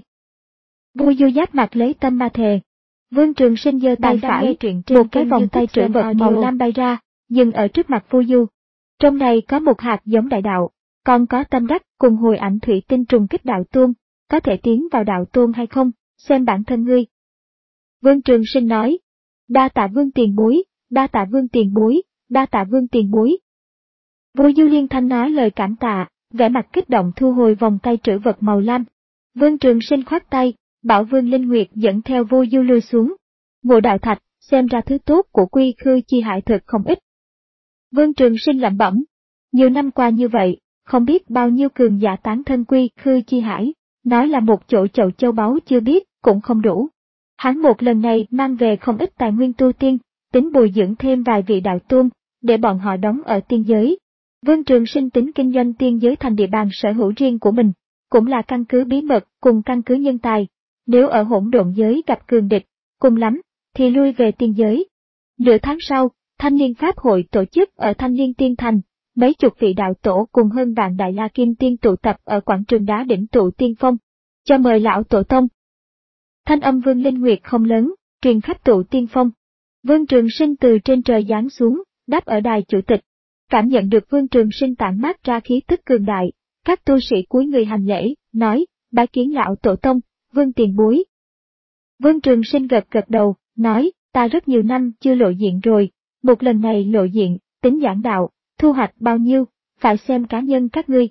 Vu Du giáp mặt lấy tâm ma thề. Vương Trường Sinh giơ tay phải, một cái vòng tay trữ vật màu lam bay ra, dừng ở trước mặt Vu Du. Trong này có một hạt giống đại đạo, còn có tâm đắc cùng hồi ảnh thủy tinh trùng kích đạo tôn, có thể tiến vào đạo tôn hay không, xem bản thân ngươi. Vương Trường Sinh nói, đa tạ Vương tiền bối, đa tạ Vương tiền bối, đa tạ Vương tiền bối. Vu Du liên thanh nói lời cảm tạ, vẻ mặt kích động thu hồi vòng tay trữ vật màu lam. Vương Trường Sinh khoát tay, bảo Vương Linh Nguyệt dẫn theo Vu Du lui xuống. Ngộ đạo thạch, xem ra thứ tốt của Quy Khư Chi Hải thực không ít. Vương Trường Sinh lẩm bẩm, nhiều năm qua như vậy, không biết bao nhiêu cường giả tán thân Quy Khư Chi Hải, nói là một chỗ chậu châu báu chưa biết, cũng không đủ. Hắn một lần này mang về không ít tài nguyên tu tiên, tính bồi dưỡng thêm vài vị đạo tôn, để bọn họ đóng ở tiên giới. Vương Trường Sinh tính kinh doanh tiên giới thành địa bàn sở hữu riêng của mình, cũng là căn cứ bí mật cùng căn cứ nhân tài. Nếu ở hỗn độn giới gặp cường địch, cùng lắm, thì lui về tiên giới. Nửa tháng sau, Thanh Liên Pháp hội tổ chức ở Thanh Liên Tiên Thành, mấy chục vị đạo tổ cùng hơn vạn Đại La Kim Tiên tụ tập ở quảng trường đá đỉnh tụ tiên phong, cho mời lão tổ tông. Thanh âm Vương Linh Nguyệt không lớn, truyền khắp tụ tiên phong. Vương Trường Sinh từ trên trời giáng xuống, đáp ở đài chủ tịch. Cảm nhận được Vương Trường Sinh tản mát ra khí tức cường đại, các tu sĩ cúi người hành lễ, nói, bái kiến lão tổ tông, Vương tiền bối. Vương Trường Sinh gật gật đầu, nói, ta rất nhiều năm chưa lộ diện rồi, một lần này lộ diện, tính giảng đạo, thu hoạch bao nhiêu, phải xem cá nhân các ngươi.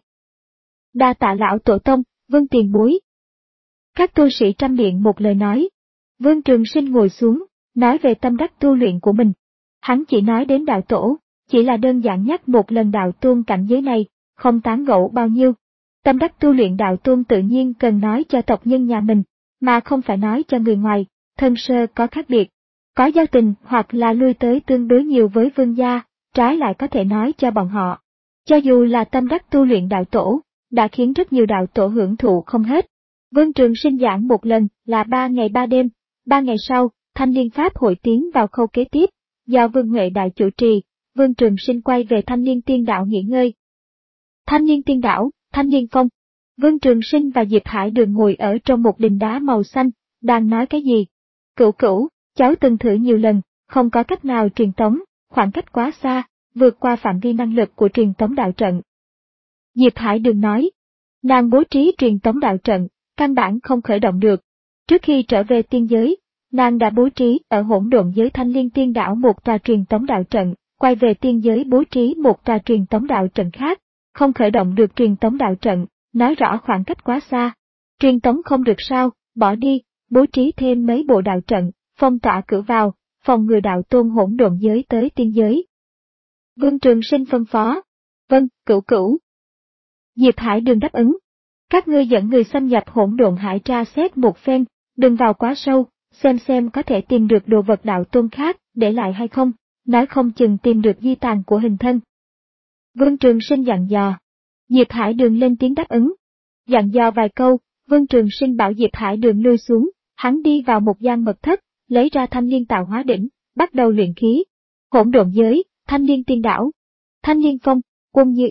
Đa tạ lão tổ tông, Vương tiền bối. Các tu sĩ trăm miệng một lời nói. Vương Trường Sinh ngồi xuống, nói về tâm đắc tu luyện của mình. Hắn chỉ nói đến đạo tổ, chỉ là đơn giản nhắc một lần đạo tôn cảnh giới này, không tán gẫu bao nhiêu. Tâm đắc tu luyện đạo tôn tự nhiên cần nói cho tộc nhân nhà mình, mà không phải nói cho người ngoài, thân sơ có khác biệt. Có giao tình hoặc là lui tới tương đối nhiều với vương gia, trái lại có thể nói cho bọn họ. Cho dù là tâm đắc tu luyện đạo tổ, đã khiến rất nhiều đạo tổ hưởng thụ không hết. Vương Trường Sinh giảng một lần là ba ngày ba đêm, ba ngày sau, Thanh Liên Pháp hội tiến vào khâu kế tiếp, do Vương Huệ Đại chủ trì, Vương Trường Sinh quay về Thanh Liên Tiên Đảo nghỉ ngơi. Thanh Liên Tiên Đảo, Thanh Liên Phong. Vương Trường Sinh và Diệp Hải Đường ngồi ở trong một đình đá màu xanh, đang nói cái gì? Cửu cửu, cháu từng thử nhiều lần, không có cách nào truyền tống, khoảng cách quá xa, vượt qua phạm vi năng lực của truyền tống đạo trận. Diệp Hải Đường nói, nàng bố trí truyền tống đạo trận, căn bản không khởi động được. Trước khi trở về tiên giới, nàng đã bố trí ở hỗn độn giới Thanh Liên Tiên Đảo một tòa truyền tống đạo trận, quay về tiên giới bố trí một tòa truyền tống đạo trận khác, không khởi động được truyền tống đạo trận, nói rõ khoảng cách quá xa. Truyền tống không được sao, bỏ đi, bố trí thêm mấy bộ đạo trận, phong tỏa cửa vào, phòng ngừa đạo tôn hỗn độn giới tới tiên giới. Vương Trường Sinh phân phó. Vâng, cửu cửu. Diệp Hải Đường đáp ứng. Các ngươi dẫn người xâm nhập hỗn độn hải tra xét một phen, đừng vào quá sâu, xem xem có thể tìm được đồ vật đạo tôn khác, để lại hay không, nói không chừng tìm được di tàn của hình thân. Vương Trường Sinh dặn dò. Diệp Hải Đường lên tiếng đáp ứng. Dặn dò vài câu, Vương Trường Sinh bảo Diệp Hải Đường lui xuống, hắn đi vào một gian mật thất, lấy ra Thanh Liên Tạo Hóa Đỉnh, bắt đầu luyện khí. Hỗn độn giới, Thanh Liên Tiên Đảo, Thanh Liên Phong, Quân Như Yên,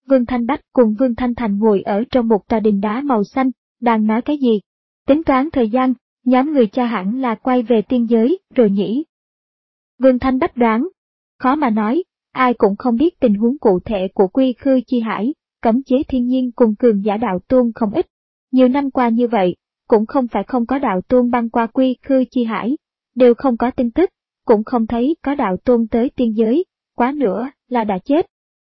Vương Thanh Bách cùng Vương Thanh Thành ngồi ở trong một tòa đình đá màu xanh, đang nói cái gì? Tính toán thời gian, nhóm người cha hẳn là quay về tiên giới, rồi nhỉ? Vương Thanh Bách đoán. Khó mà nói, ai cũng không biết tình huống cụ thể của Quy Khư Chi Hải, cấm chế thiên nhiên cùng cường giả đạo tôn không ít. Nhiều năm qua như vậy, cũng không phải không có đạo tôn băng qua Quy Khư Chi Hải, đều không có tin tức, cũng không thấy có đạo tôn tới tiên giới, quá nữa là đã chết.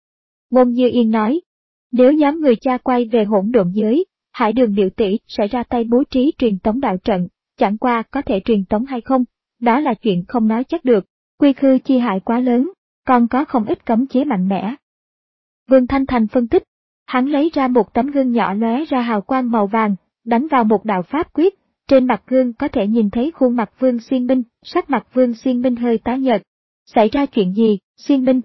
Ngôn Như Yên nói, nếu nhóm người cha quay về hỗn độn giới, Hải Đường biểu tỷ sẽ ra tay bố trí truyền tống đạo trận, chẳng qua có thể truyền tống hay không, đó là chuyện không nói chắc được, Quy Khư Chi Hải quá lớn, còn có không ít cấm chế mạnh mẽ. Vương Thanh Thành phân tích, hắn lấy ra một tấm gương nhỏ lóe ra hào quang màu vàng, đánh vào một đạo pháp quyết, trên mặt gương có thể nhìn thấy khuôn mặt Vương Xuyên Minh, sắc mặt Vương Xuyên Minh hơi tái nhợt. Xảy ra chuyện gì, Xuyên Minh?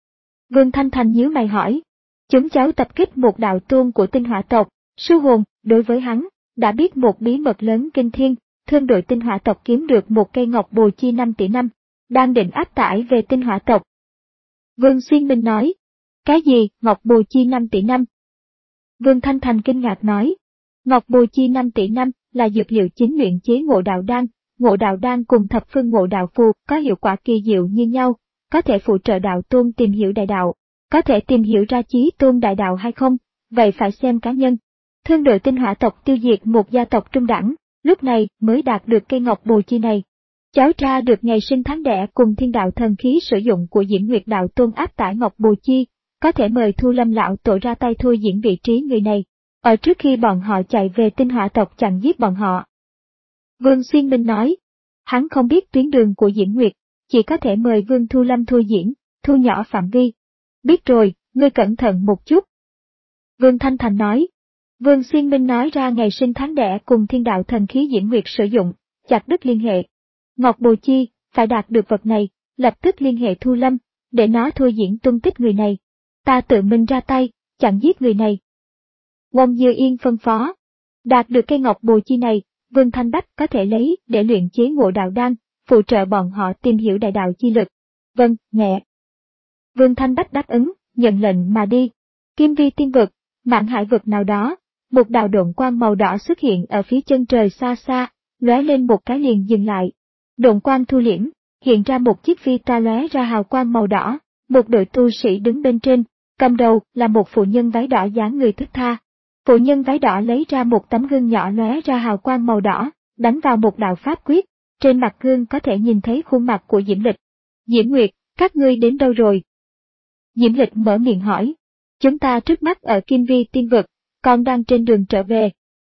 Vương Thanh Thành nhíu mày hỏi. Chúng cháu tập kích một đạo tôn của tinh hỏa tộc, sư hồn, đối với hắn, đã biết một bí mật lớn kinh thiên, thương đội tinh hỏa tộc kiếm được một cây ngọc bồ chi năm tỷ năm, đang định áp tải về tinh hỏa tộc. Vương Xuyên Minh nói. Cái gì, ngọc bồ chi năm tỷ năm? Vương Thanh Thành kinh ngạc nói. Ngọc bồ chi năm tỷ năm là dược liệu chính luyện chế ngộ đạo đan, ngộ đạo đan cùng thập phương ngộ đạo phù có hiệu quả kỳ diệu như nhau, có thể phụ trợ đạo tôn tìm hiểu đại đạo, có thể tìm hiểu ra chí tôn đại đạo hay không, vậy phải xem cá nhân. Thương đội tinh hỏa tộc tiêu diệt một gia tộc trung đẳng, lúc này mới đạt được cây ngọc bồ chi này. Cháu tra được ngày sinh tháng đẻ cùng thiên đạo thần khí sử dụng của Diễn Nguyệt đạo tôn áp tải ngọc bồ chi, có thể mời Thu Lâm lão tổ ra tay thôi diễn vị trí người này, ở trước khi bọn họ chạy về tinh hỏa tộc chặn giết bọn họ. Vương Xuyên Minh nói, hắn không biết tuyến đường của Diễn Nguyệt, chỉ có thể mời Vương Thu Lâm thôi diễn, thu nhỏ phạm vi. Biết rồi, ngươi cẩn thận một chút. Vương Thanh Thành nói. Vương Xuyên Minh nói ra ngày sinh tháng đẻ cùng thiên đạo thần khí Diễn Nguyệt sử dụng, chặt đứt liên hệ. Ngọc Bồ Chi, phải đạt được vật này, lập tức liên hệ Thu Lâm, để nó thôi diễn tung tích người này. Ta tự mình ra tay, chặn giết người này. Ngôn Như Yên phân phó. Đạt được cây ngọc bồ chi này, Vương Thanh Bách có thể lấy để luyện chế ngộ đạo đan, phụ trợ bọn họ tìm hiểu đại đạo chi lực. Vâng, nhẹ. Vương Thanh Bách đáp ứng, nhận lệnh mà đi. Kim Vi tiên vực, mạn hải vực nào đó, một đạo độn quang màu đỏ xuất hiện ở phía chân trời xa xa, lóe lên một cái liền dừng lại. Độn quang thu liễm, hiện ra một chiếc phi ta lóe ra hào quang màu đỏ, một đội tu sĩ đứng bên trên, cầm đầu là một phụ nhân váy đỏ dáng người thức tha. Phụ nhân váy đỏ lấy ra một tấm gương nhỏ lóe ra hào quang màu đỏ, đánh vào một đạo pháp quyết, trên mặt gương có thể nhìn thấy khuôn mặt của Diễm Lịch. Diễm Nguyệt, các ngươi đến đâu rồi? Diễm Lịch mở miệng hỏi. Chúng ta trước mắt ở Kim Vi tiên vực, còn đang trên đường trở về.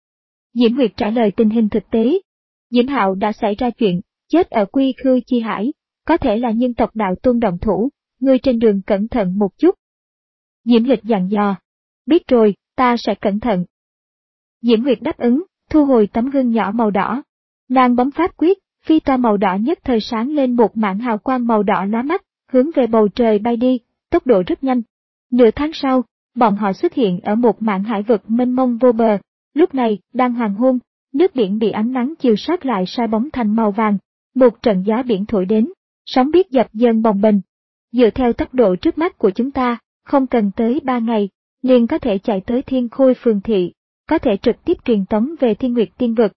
Diễm Nguyệt trả lời tình hình thực tế. Diễm Hạo đã xảy ra chuyện, chết ở Quy Khư Chi Hải, có thể là nhân tộc đạo tôn động thủ, ngươi trên đường cẩn thận một chút. Diễm Lịch dặn dò. Biết rồi, ta sẽ cẩn thận. Diễm Nguyệt đáp ứng, thu hồi tấm gương nhỏ màu đỏ. Nàng bấm pháp quyết, phi toa màu đỏ nhất thời sáng lên một mảng hào quang màu đỏ lóa mắt, hướng về bầu trời bay đi, tốc độ rất nhanh. Nửa tháng sau, bọn họ xuất hiện ở một mảng hải vực mênh mông vô bờ, lúc này đang hoàng hôn, nước biển bị ánh nắng chiều sát lại soi bóng thành màu vàng, một trận gió biển thổi đến, sóng biết dập dờn bồng bềnh. Dựa theo tốc độ trước mắt của chúng ta, không cần tới ba ngày, liền có thể chạy tới Thiên Khôi phường thị, có thể trực tiếp truyền tống về Thiên Nguyệt tiên vực.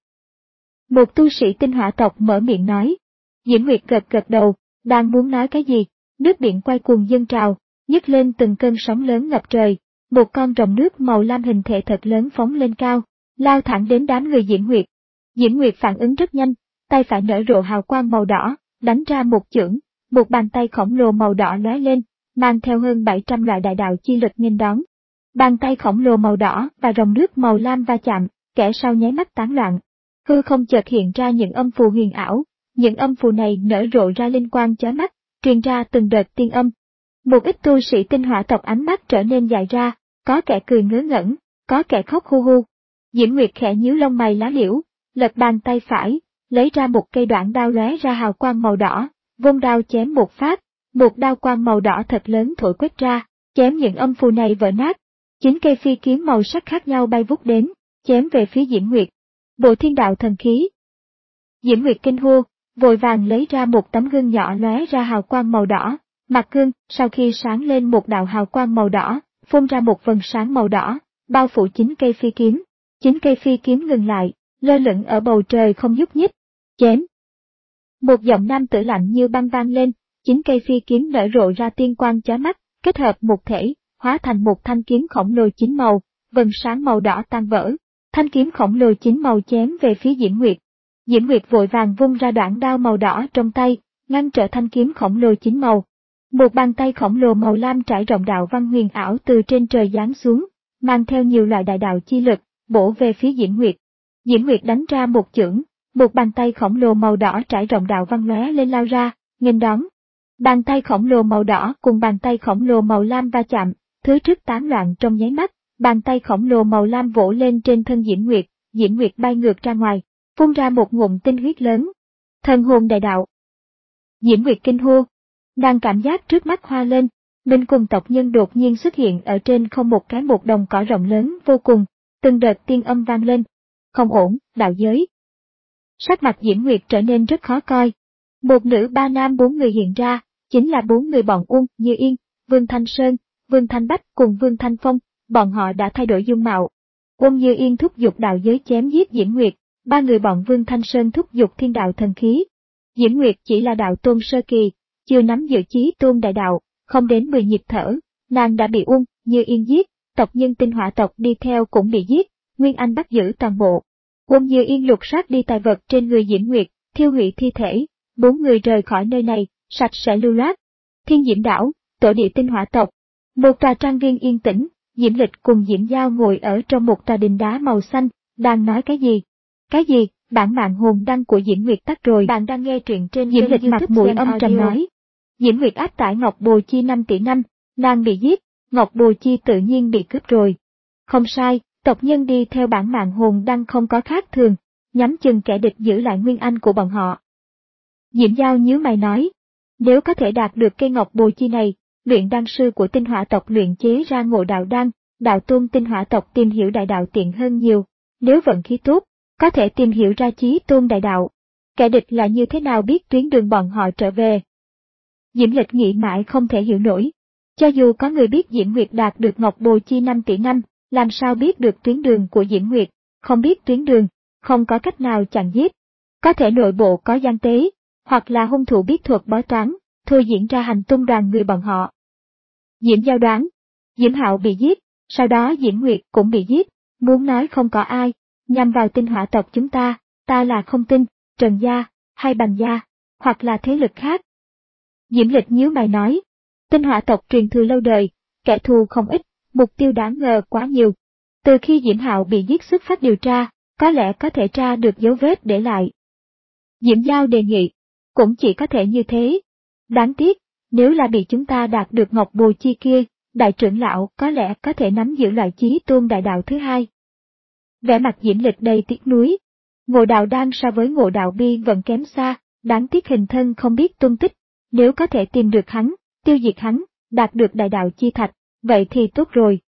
Một tu sĩ tinh hỏa tộc mở miệng nói. Diễm Nguyệt gật gật đầu, đang muốn nói cái gì, nước biển quay cuồng dâng trào, nhấc lên từng cơn sóng lớn ngập trời, một con rồng nước màu lam hình thể thật lớn phóng lên cao, lao thẳng đến đám người Diễm Nguyệt. Diễm Nguyệt phản ứng rất nhanh, tay phải nở rộ hào quang màu đỏ, đánh ra một chưởng, một bàn tay khổng lồ màu đỏ lóe lên, mang theo hơn bảy trăm loại đại đạo chi lực nghênh đón. Bàn tay khổng lồ màu đỏ và rồng nước màu lam va chạm, kẻ sau nháy mắt tán loạn. Hư không chợt hiện ra những âm phù huyền ảo, những âm phù này nở rộ ra linh quang chói mắt, truyền ra từng đợt tiên âm. Một ít tu sĩ tinh hỏa tộc ánh mắt trở nên dài ra, có kẻ cười ngớ ngẩn, có kẻ khóc hu hu. Diễm Nguyệt khẽ nhíu lông mày lá liễu, lật bàn tay phải, lấy ra một cây đoạn đao lóe ra hào quang màu đỏ, vung đao chém một phát, một đao quang màu đỏ thật lớn thổi quét ra, chém những âm phù này vỡ nát. Chín cây phi kiếm màu sắc khác nhau bay vút đến, chém về phía Diễm Nguyệt. Bộ thiên đạo thần khí. Diễm Nguyệt kinh hô, vội vàng lấy ra một tấm gương nhỏ lóe ra hào quang màu đỏ, mặt gương sau khi sáng lên một đạo hào quang màu đỏ, phun ra một vầng sáng màu đỏ, bao phủ chín cây phi kiếm. Chín cây phi kiếm ngừng lại, lơ lửng ở bầu trời không nhúc nhích. Chém! Một giọng nam tử lạnh như băng vang lên, chín cây phi kiếm nở rộ ra tiên quang chói mắt, kết hợp một thể, hóa thành một thanh kiếm khổng lồ chín màu, vầng sáng màu đỏ tan vỡ. Thanh kiếm khổng lồ chín màu chém về phía Diễm Nguyệt. Diễm Nguyệt vội vàng vung ra đoạn đao màu đỏ trong tay, ngăn trở thanh kiếm khổng lồ chín màu. Một bàn tay khổng lồ màu lam trải rộng đạo văn huyền ảo từ trên trời giáng xuống, mang theo nhiều loại đại đạo chi lực, bổ về phía Diễm Nguyệt. Diễm Nguyệt đánh ra một chưởng, một bàn tay khổng lồ màu đỏ trải rộng đạo văn lóe lên lao ra, nghênh đón. Bàn tay khổng lồ màu đỏ cùng bàn tay khổng lồ màu lam va chạm, thứ trước tán loạn trong nháy mắt, bàn tay khổng lồ màu lam vỗ lên trên thân Diễm Nguyệt, Diễm Nguyệt bay ngược ra ngoài, phun ra một ngụm tinh huyết lớn. Thần hồn đại đạo. Diễm Nguyệt kinh hô, đang cảm giác trước mắt hoa lên, bên cùng tộc nhân đột nhiên xuất hiện ở trên không một cái một đồng cỏ rộng lớn vô cùng, từng đợt tiên âm vang lên. Không ổn, đạo giới. Sắc mặt Diễm Nguyệt trở nên rất khó coi. Một nữ ba nam bốn người hiện ra, chính là bốn người bọn Uông Như Yên, Vương Thanh Sơn, Vương Thanh Bách cùng Vương Thanh Phong, bọn họ đã thay đổi dung mạo. Uông Như Yên thúc giục đạo giới chém giết Diễm Nguyệt, ba người bọn Vương Thanh Sơn thúc giục thiên đạo thần khí. Diễm Nguyệt chỉ là đạo tôn sơ kỳ, chưa nắm giữ chí tôn đại đạo, không đến mười nhịp thở, nàng đã bị Uông Như Yên giết, tộc nhân tinh hỏa tộc đi theo cũng bị giết, Nguyên Anh bắt giữ toàn bộ. Uông Như Yên lục soát đi tài vật trên người Diễm Nguyệt, thiêu hủy thi thể, bốn người rời khỏi nơi này, sạch sẽ lưu loát. Thiên Diễm đảo, tổ địa tinh hỏa tộc. Một tòa trang viên yên tĩnh, Diễm Lịch cùng Diễm Giao ngồi ở trong một tòa đình đá màu xanh, đang nói cái gì? Cái gì? Bản mạng hồn đăng của Diễm Nguyệt tắt rồi. Bạn đang nghe truyện trên Diễm Lịch mặt mũi âm trầm nói. Diễm Nguyệt áp tải Ngọc Bồ Chi năm tỷ năm, nàng bị giết, Ngọc Bồ Chi tự nhiên bị cướp rồi. Không sai, tộc nhân đi theo bản mạng hồn đăng không có khác thường, nhắm chừng kẻ địch giữ lại nguyên anh của bọn họ. Diễm Giao nhíu mày nói, nếu có thể đạt được cây Ngọc Bồ Chi này, luyện đan sư của tinh hỏa tộc luyện chế ra ngộ đạo đan, đạo tôn tinh hỏa tộc tìm hiểu đại đạo tiện hơn nhiều, nếu vận khí tốt, có thể tìm hiểu ra chí tôn đại đạo. Kẻ địch là như thế nào biết tuyến đường bọn họ trở về? Diễm Lịch nghĩ mãi không thể hiểu nổi. Cho dù có người biết Diễm Nguyệt đạt được Ngọc Bồ Chi năm tỷ năm, làm sao biết được tuyến đường của Diễm Nguyệt, không biết tuyến đường, không có cách nào chặn giết. Có thể nội bộ có gian tế, hoặc là hung thủ biết thuật bói toán, thôi diễn ra hành tung đoàn người bọn họ. Diễm Giao đoán, Diễm Hạo bị giết, sau đó Diễm Nguyệt cũng bị giết, muốn nói không có ai, nhằm vào tinh hỏa tộc chúng ta, ta là không tin, Trần Gia, hay Bành Gia, hoặc là thế lực khác. Diễm Lịch nhíu mày nói, tinh hỏa tộc truyền thừa lâu đời, kẻ thù không ít, mục tiêu đáng ngờ quá nhiều. Từ khi Diễm Hạo bị giết xuất phát điều tra, có lẽ có thể tra được dấu vết để lại. Diễm Giao đề nghị, cũng chỉ có thể như thế. Đáng tiếc, nếu là bị chúng ta đạt được Ngọc Bồ Chi kia, đại trưởng lão có lẽ có thể nắm giữ loại chí tôn đại đạo thứ hai. Vẻ mặt Diễm Lịch đầy tiếc nuối. Ngộ đạo đan so với ngộ đạo bi vẫn kém xa, đáng tiếc hình thân không biết tung tích, nếu có thể tìm được hắn, tiêu diệt hắn, đạt được đại đạo chi thạch, vậy thì tốt rồi.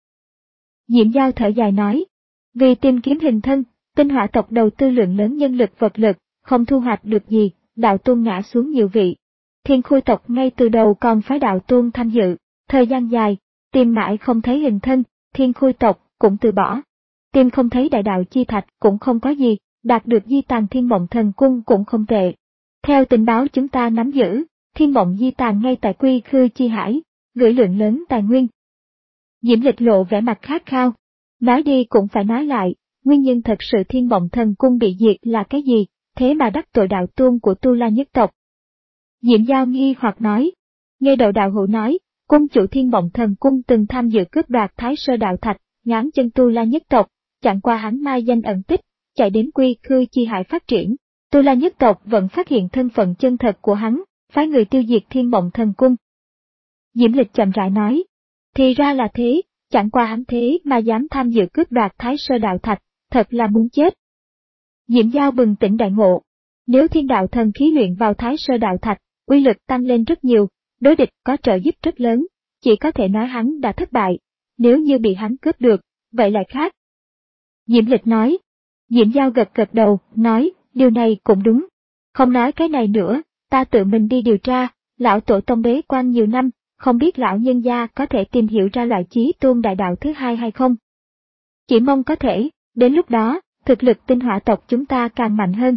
Diễm Giao thở dài nói, vì tìm kiếm hình thân, tinh hỏa tộc đầu tư lượng lớn nhân lực vật lực, không thu hoạch được gì, đạo tôn ngã xuống nhiều vị. Thiên Khôi tộc ngay từ đầu còn phái đạo tôn tham dự, thời gian dài, tìm mãi không thấy hình thân, Thiên Khôi tộc cũng từ bỏ. Tìm không thấy đại đạo chi thạch cũng không có gì, đạt được di tàn Thiên Mộng Thần Cung cũng không tệ. Theo tình báo chúng ta nắm giữ, Thiên Mộng di tàn ngay tại Quy Khư Chi Hải, gửi lượng lớn tài nguyên. Diễm Lịch lộ vẻ mặt khát khao. Nói đi cũng phải nói lại, nguyên nhân thật sự Thiên Mộng Thần Cung bị diệt là cái gì, thế mà đắc tội đạo tôn của Tu La nhất tộc. Diễm Giao nghi hoặc nói, nghe đầu đạo hữu nói, cung chủ Thiên Mộng Thần Cung từng tham dự cướp đoạt Thái Sơ Đạo Thạch, ngáng chân Tu La nhất tộc, chẳng qua hắn mai danh ẩn tích, chạy đến Quy Khư Chi Hải phát triển. Tu La nhất tộc vẫn phát hiện thân phận chân thật của hắn, phái người tiêu diệt Thiên Mộng Thần Cung. Diễm Lịch chậm rãi nói, thì ra là thế, chẳng qua hắn thế mà dám tham dự cướp đoạt Thái Sơ Đạo Thạch, thật là muốn chết. Diễm Giao bừng tỉnh đại ngộ, nếu thiên đạo thần khí luyện vào Thái Sơ Đạo Thạch, uy lực tăng lên rất nhiều, đối địch có trợ giúp rất lớn, chỉ có thể nói hắn đã thất bại, nếu như bị hắn cướp được, vậy lại khác. Diễm Lịch nói, Diễm Giao gật gật đầu, nói, điều này cũng đúng. Không nói cái này nữa, ta tự mình đi điều tra, lão tổ tông bế quan nhiều năm, không biết lão nhân gia có thể tìm hiểu ra loại chí tôn đại đạo thứ hai hay không? Chỉ mong có thể, đến lúc đó, thực lực tinh hỏa tộc chúng ta càng mạnh hơn.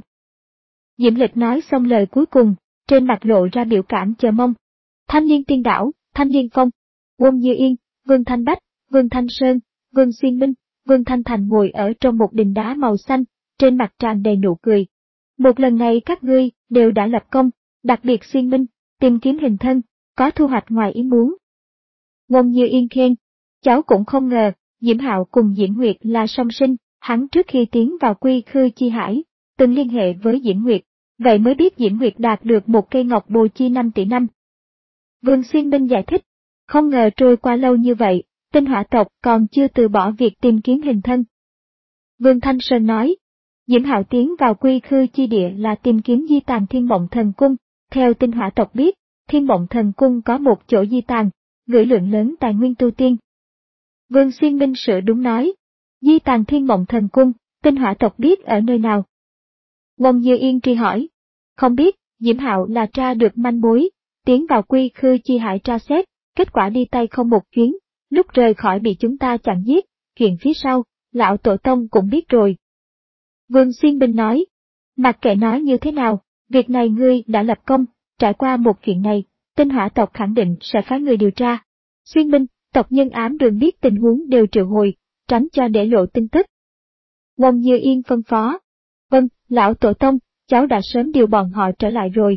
Diễm Lịch nói xong lời cuối cùng, trên mặt lộ ra biểu cảm chờ mong. Thanh Liên Tiên Đảo, Thanh Liên Phong, Quân Như Yên, Vương Thanh Bách, Vương Thanh Sơn, Vương Xuyên Minh, Vương Thanh Thành ngồi ở trong một đình đá màu xanh, trên mặt tràn đầy nụ cười. Một lần này các ngươi đều đã lập công, đặc biệt Xuyên Minh, tìm kiếm hình thân, có thu hoạch ngoài ý muốn. Quân Như Yên khen, cháu cũng không ngờ, Diễm Hạo cùng Diễm Nguyệt là song sinh, hắn trước khi tiến vào Quy Khư Chi Hải, từng liên hệ với Diễm Nguyệt, vậy mới biết Diễm Nguyệt đạt được một cây ngọc bồ chi năm tỷ năm. Vương Xuyên Minh giải thích, không ngờ trôi qua lâu như vậy, tinh hỏa tộc còn chưa từ bỏ việc tìm kiếm hình thân. Vương Thanh Sơn nói, Diễm Hạo tiến vào Quy Khư Chi Địa là tìm kiếm di tàn Thiên Mộng Thần Cung, theo tinh hỏa tộc biết, Thiên Mộng Thần Cung có một chỗ di tàn, gửi lượng lớn tài nguyên tu tiên. Vương Xuyên Minh sửa đúng nói, di tàn Thiên Mộng Thần Cung, tinh hỏa tộc biết ở nơi nào? Quân Như Yên truy hỏi, không biết, Diễm Hạo là tra được manh mối, tiến vào Quy Khư Chi Hải tra xét, kết quả đi tay không một chuyến, lúc rời khỏi bị chúng ta chặn giết, chuyện phía sau, lão tổ tông cũng biết rồi. Vương Xuyên Minh nói, mặc kệ nói như thế nào, việc này ngươi đã lập công, trải qua một chuyện này, tinh hỏa tộc khẳng định sẽ phái người điều tra. Xuyên Minh, tộc nhân ám đường biết tình huống đều triệu hồi, tránh cho để lộ tin tức. Quân Như Yên phân phó, vâng, lão tổ tông, cháu đã sớm điều bọn họ trở lại rồi.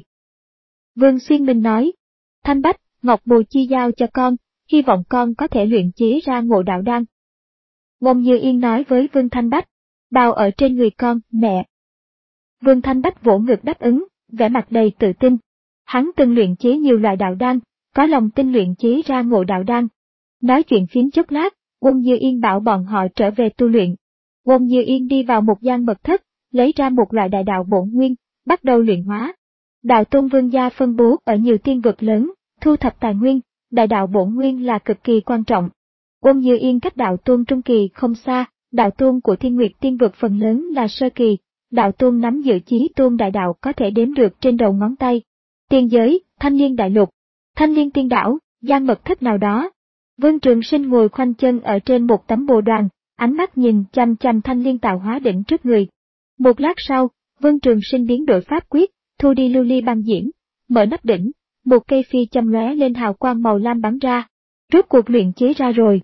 Vương Xuyên Minh nói, Thanh Bách, Ngọc Bồ Chi giao cho con, hy vọng con có thể luyện chế ra ngộ đạo đan. Quân Như Yên nói với Vương Thanh Bách, bao ở trên người con, mẹ. Vương Thanh Bách vỗ ngực đáp ứng, vẻ mặt đầy tự tin. Hắn từng luyện chế nhiều loại đạo đan, có lòng tin luyện chế ra ngộ đạo đan. Nói chuyện phiếm chốc lát, Quân Như Yên bảo bọn họ trở về tu luyện. Quân Như Yên đi vào một gian mật thất, lấy ra một loại đại đạo bổn nguyên, bắt đầu luyện hóa. Đạo Tôn Vương gia phân bố ở nhiều tiên vực lớn, thu thập tài nguyên, đại đạo bổn nguyên là cực kỳ quan trọng. Quân Như Yên cách đạo Tôn trung kỳ không xa, đạo Tôn của Thiên Nguyệt tiên vực phần lớn là sơ kỳ, đạo Tôn nắm giữ chí tôn đại đạo có thể đếm được trên đầu ngón tay. Tiên giới, Thanh Liên đại lục, Thanh Liên tiên đảo, gian mật thất nào đó. Vương Trường Sinh ngồi khoanh chân ở trên một tấm bồ đoàn, ánh mắt nhìn chăm chăm Thanh Liên tạo hóa đỉnh trước người. Một lát sau, Vương Trường Sinh biến đổi pháp quyết, thu đi lưu ly băng diễm, mở nắp đỉnh, một cây phi châm lóe lên hào quang màu lam bắn ra. Rốt cuộc luyện chế ra rồi.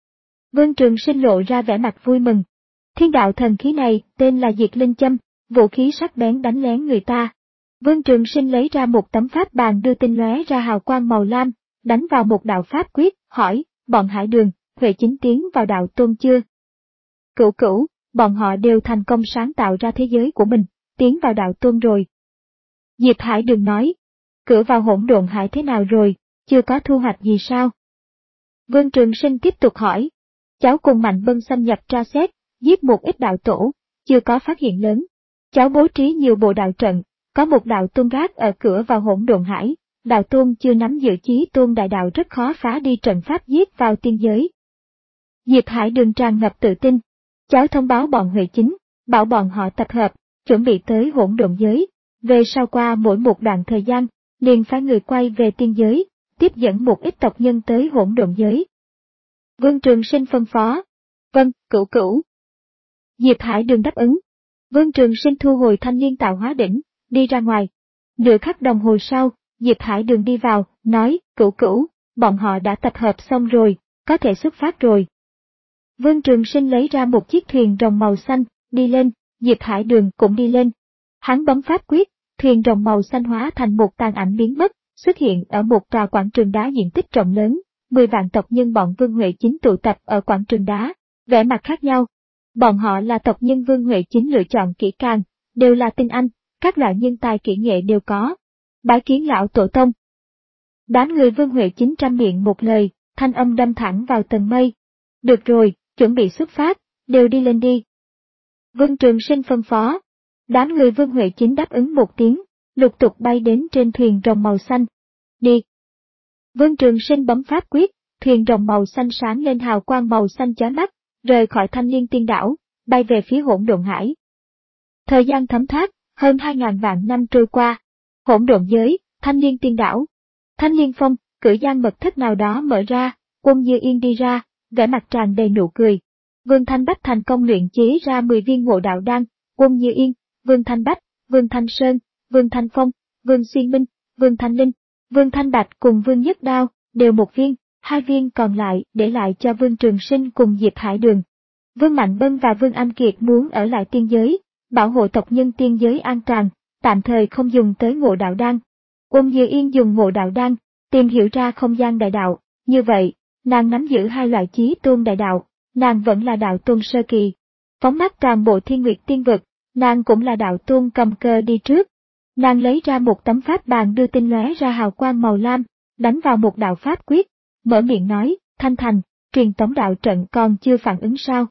Vương Trường Sinh lộ ra vẻ mặt vui mừng. Thiên đạo thần khí này tên là Diệt Linh Châm, vũ khí sắc bén đánh lén người ta. Vương Trường Sinh lấy ra một tấm pháp bàn đưa tinh lóe ra hào quang màu lam, đánh vào một đạo pháp quyết, hỏi, bọn Hải Đường, Huệ Chính tiến vào đạo Tôn chưa? Cửu cửu, bọn họ đều thành công sáng tạo ra thế giới của mình, tiến vào đạo Tôn rồi. Diệp Hải Đường nói, cửa vào hỗn độn hải thế nào rồi, chưa có thu hoạch gì sao? Vương Trường Sinh tiếp tục hỏi, cháu cùng Mạnh Bân xâm nhập tra xét, giết một ít đạo tổ, chưa có phát hiện lớn. Cháu bố trí nhiều bộ đạo trận, có một đạo tôn gác ở cửa vào hỗn độn hải, đạo tôn chưa nắm giữ chí tôn đại đạo rất khó phá đi trận pháp giết vào tiên giới. Diệp Hải Đường tràn ngập tự tin, cháu thông báo bọn Huệ Chính, bảo bọn họ tập hợp, chuẩn bị tới hỗn độn giới, về sau qua mỗi một đoạn thời gian, liền phái người quay về tiên giới, tiếp dẫn một ít tộc nhân tới hỗn độn giới. Vương Trường Sinh phân phó, vâng, cửu cửu. Diệp Hải Đường đáp ứng. Vương Trường Sinh thu hồi Thanh Liên tạo hóa đỉnh, đi ra ngoài. Nửa khắc đồng hồ sau, Diệp Hải Đường đi vào, nói, cửu cửu, bọn họ đã tập hợp xong rồi, có thể xuất phát rồi. Vương Trường Sinh lấy ra một chiếc thuyền rồng màu xanh, đi lên, Diệp Hải Đường cũng đi lên. Hắn bấm pháp quyết, thuyền rồng màu xanh hóa thành một tàn ảnh biến mất, xuất hiện ở một tòa quảng trường đá diện tích rộng lớn, mười vạn tộc nhân bọn Vương Huệ Chính tụ tập ở quảng trường đá, vẻ mặt khác nhau. Bọn họ là tộc nhân Vương Huệ Chính lựa chọn kỹ càng, đều là tinh anh, các loại nhân tài kỹ nghệ đều có. Bái kiến lão tổ tông. Đám người Vương Huệ Chính trăm miệng một lời, thanh âm đâm thẳng vào tầng mây. Được rồi, chuẩn bị xuất phát, đều đi lên đi. Vương Trường Sinh phân phó. Đám người Vương Huệ Chính đáp ứng một tiếng, lục tục bay đến trên thuyền rồng màu xanh. Đi. Vương Trường Sinh bấm pháp quyết, thuyền rồng màu xanh sáng lên hào quang màu xanh chói mắt, rời khỏi Thanh Liên tiên đảo, bay về phía hỗn độn hải. Thời gian thấm thoát, hơn hai ngàn vạn năm trôi qua. Hỗn độn giới, Thanh Liên tiên đảo. Thanh Liên Phong, cửa gian mật thất nào đó mở ra, Uông Như Yên đi ra, vẻ mặt tràn đầy nụ cười. Vương Thanh Bách thành công luyện chế ra mười viên ngộ đạo đan, Uông Như Yên, Vương Thanh Bách, Vương Thanh Sơn, Vương Thanh Phong, Vương Xuyên Minh, Vương Thanh Linh, Vương Thanh Bạch cùng Vương Nhất Đao, đều một viên, hai viên còn lại để lại cho Vương Trường Sinh cùng Diệp Hải Đường. Vương Mạnh Bân và Vương Anh Kiệt muốn ở lại tiên giới, bảo hộ tộc nhân tiên giới an toàn, tạm thời không dùng tới ngộ đạo đan. Uông Như Yên dùng ngộ đạo đan, tìm hiểu ra không gian đại đạo, như vậy, nàng nắm giữ hai loại chí tôn đại đạo, nàng vẫn là đạo tôn sơ kỳ. Phóng mắt toàn bộ thiên nguyệt tiên vực, nàng cũng là đạo tôn cầm cờ đi trước. Nàng lấy ra một tấm pháp bàn đưa tinh lóe ra hào quang màu lam, đánh vào một đạo pháp quyết, mở miệng nói, Thanh Thành, truyền tống đạo trận còn chưa phản ứng sao?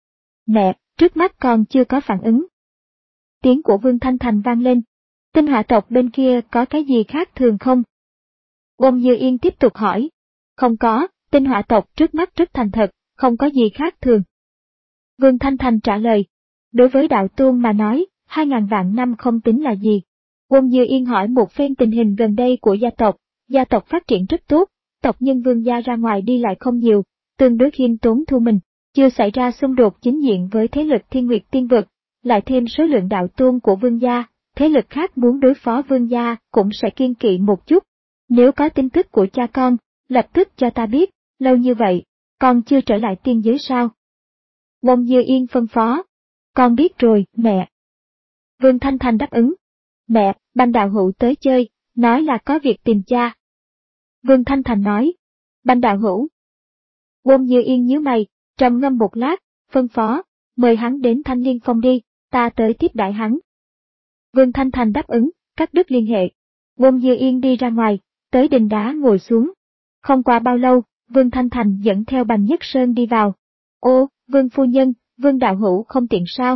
Mẹ, trước mắt còn chưa có phản ứng. Tiếng của Vương Thanh Thành vang lên. Tinh hỏa tộc bên kia có cái gì khác thường không? Uông Như Yên tiếp tục hỏi. Không có, tinh hỏa tộc trước mắt rất thành thật, không có gì khác thường. Vương Thanh Thành trả lời. Đối với đạo tôn mà nói, hai ngàn vạn năm không tính là gì. Uông Như Yên hỏi một phen tình hình gần đây của gia tộc, gia tộc phát triển rất tốt, tộc nhân Vương gia ra ngoài đi lại không nhiều, tương đối khiêm tốn thu mình, chưa xảy ra xung đột chính diện với thế lực thiên nguyệt tiên vực, lại thêm số lượng đạo tôn của Vương gia, thế lực khác muốn đối phó Vương gia cũng sẽ kiêng kỵ một chút. Nếu có tin tức của cha con, lập tức cho ta biết, lâu như vậy, con chưa trở lại tiên giới sao? Uông Như Yên phân phó. Con biết rồi, mẹ. Vương Thanh Thành đáp ứng. Mẹ, Bành đạo hữu tới chơi, nói là có việc tìm cha. Vương Thanh Thành nói. Bành đạo hữu. Uông Như Yên nhíu mày, trầm ngâm một lát, phân phó, mời hắn đến Thanh Liên Phong đi, ta tới tiếp đãi hắn. Vương Thanh Thành đáp ứng, cắt đứt liên hệ. Uông Như Yên đi ra ngoài, tới đình đá ngồi xuống. Không qua bao lâu, Vương Thanh Thành dẫn theo Bành Nhất Sơn đi vào. Ô, Vương phu nhân, Vương đạo hữu không tiện sao?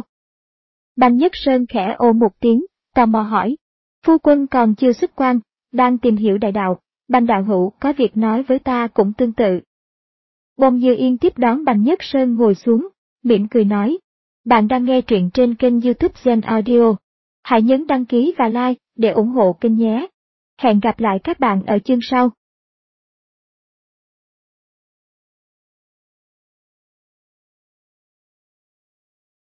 Bành Nhất Sơn khẽ ồ một tiếng, tò mò hỏi. Phu quân còn chưa xuất quan, đang tìm hiểu đại đạo, Bành đạo hữu có việc nói với ta cũng tương tự. Uông Như Yên tiếp đón Bành Nhất Sơn ngồi xuống, mỉm cười nói. Bạn đang nghe truyện trên kênh YouTube Gen Audio. Hãy nhấn đăng ký và like để ủng hộ kênh nhé. Hẹn gặp lại các bạn ở chương sau.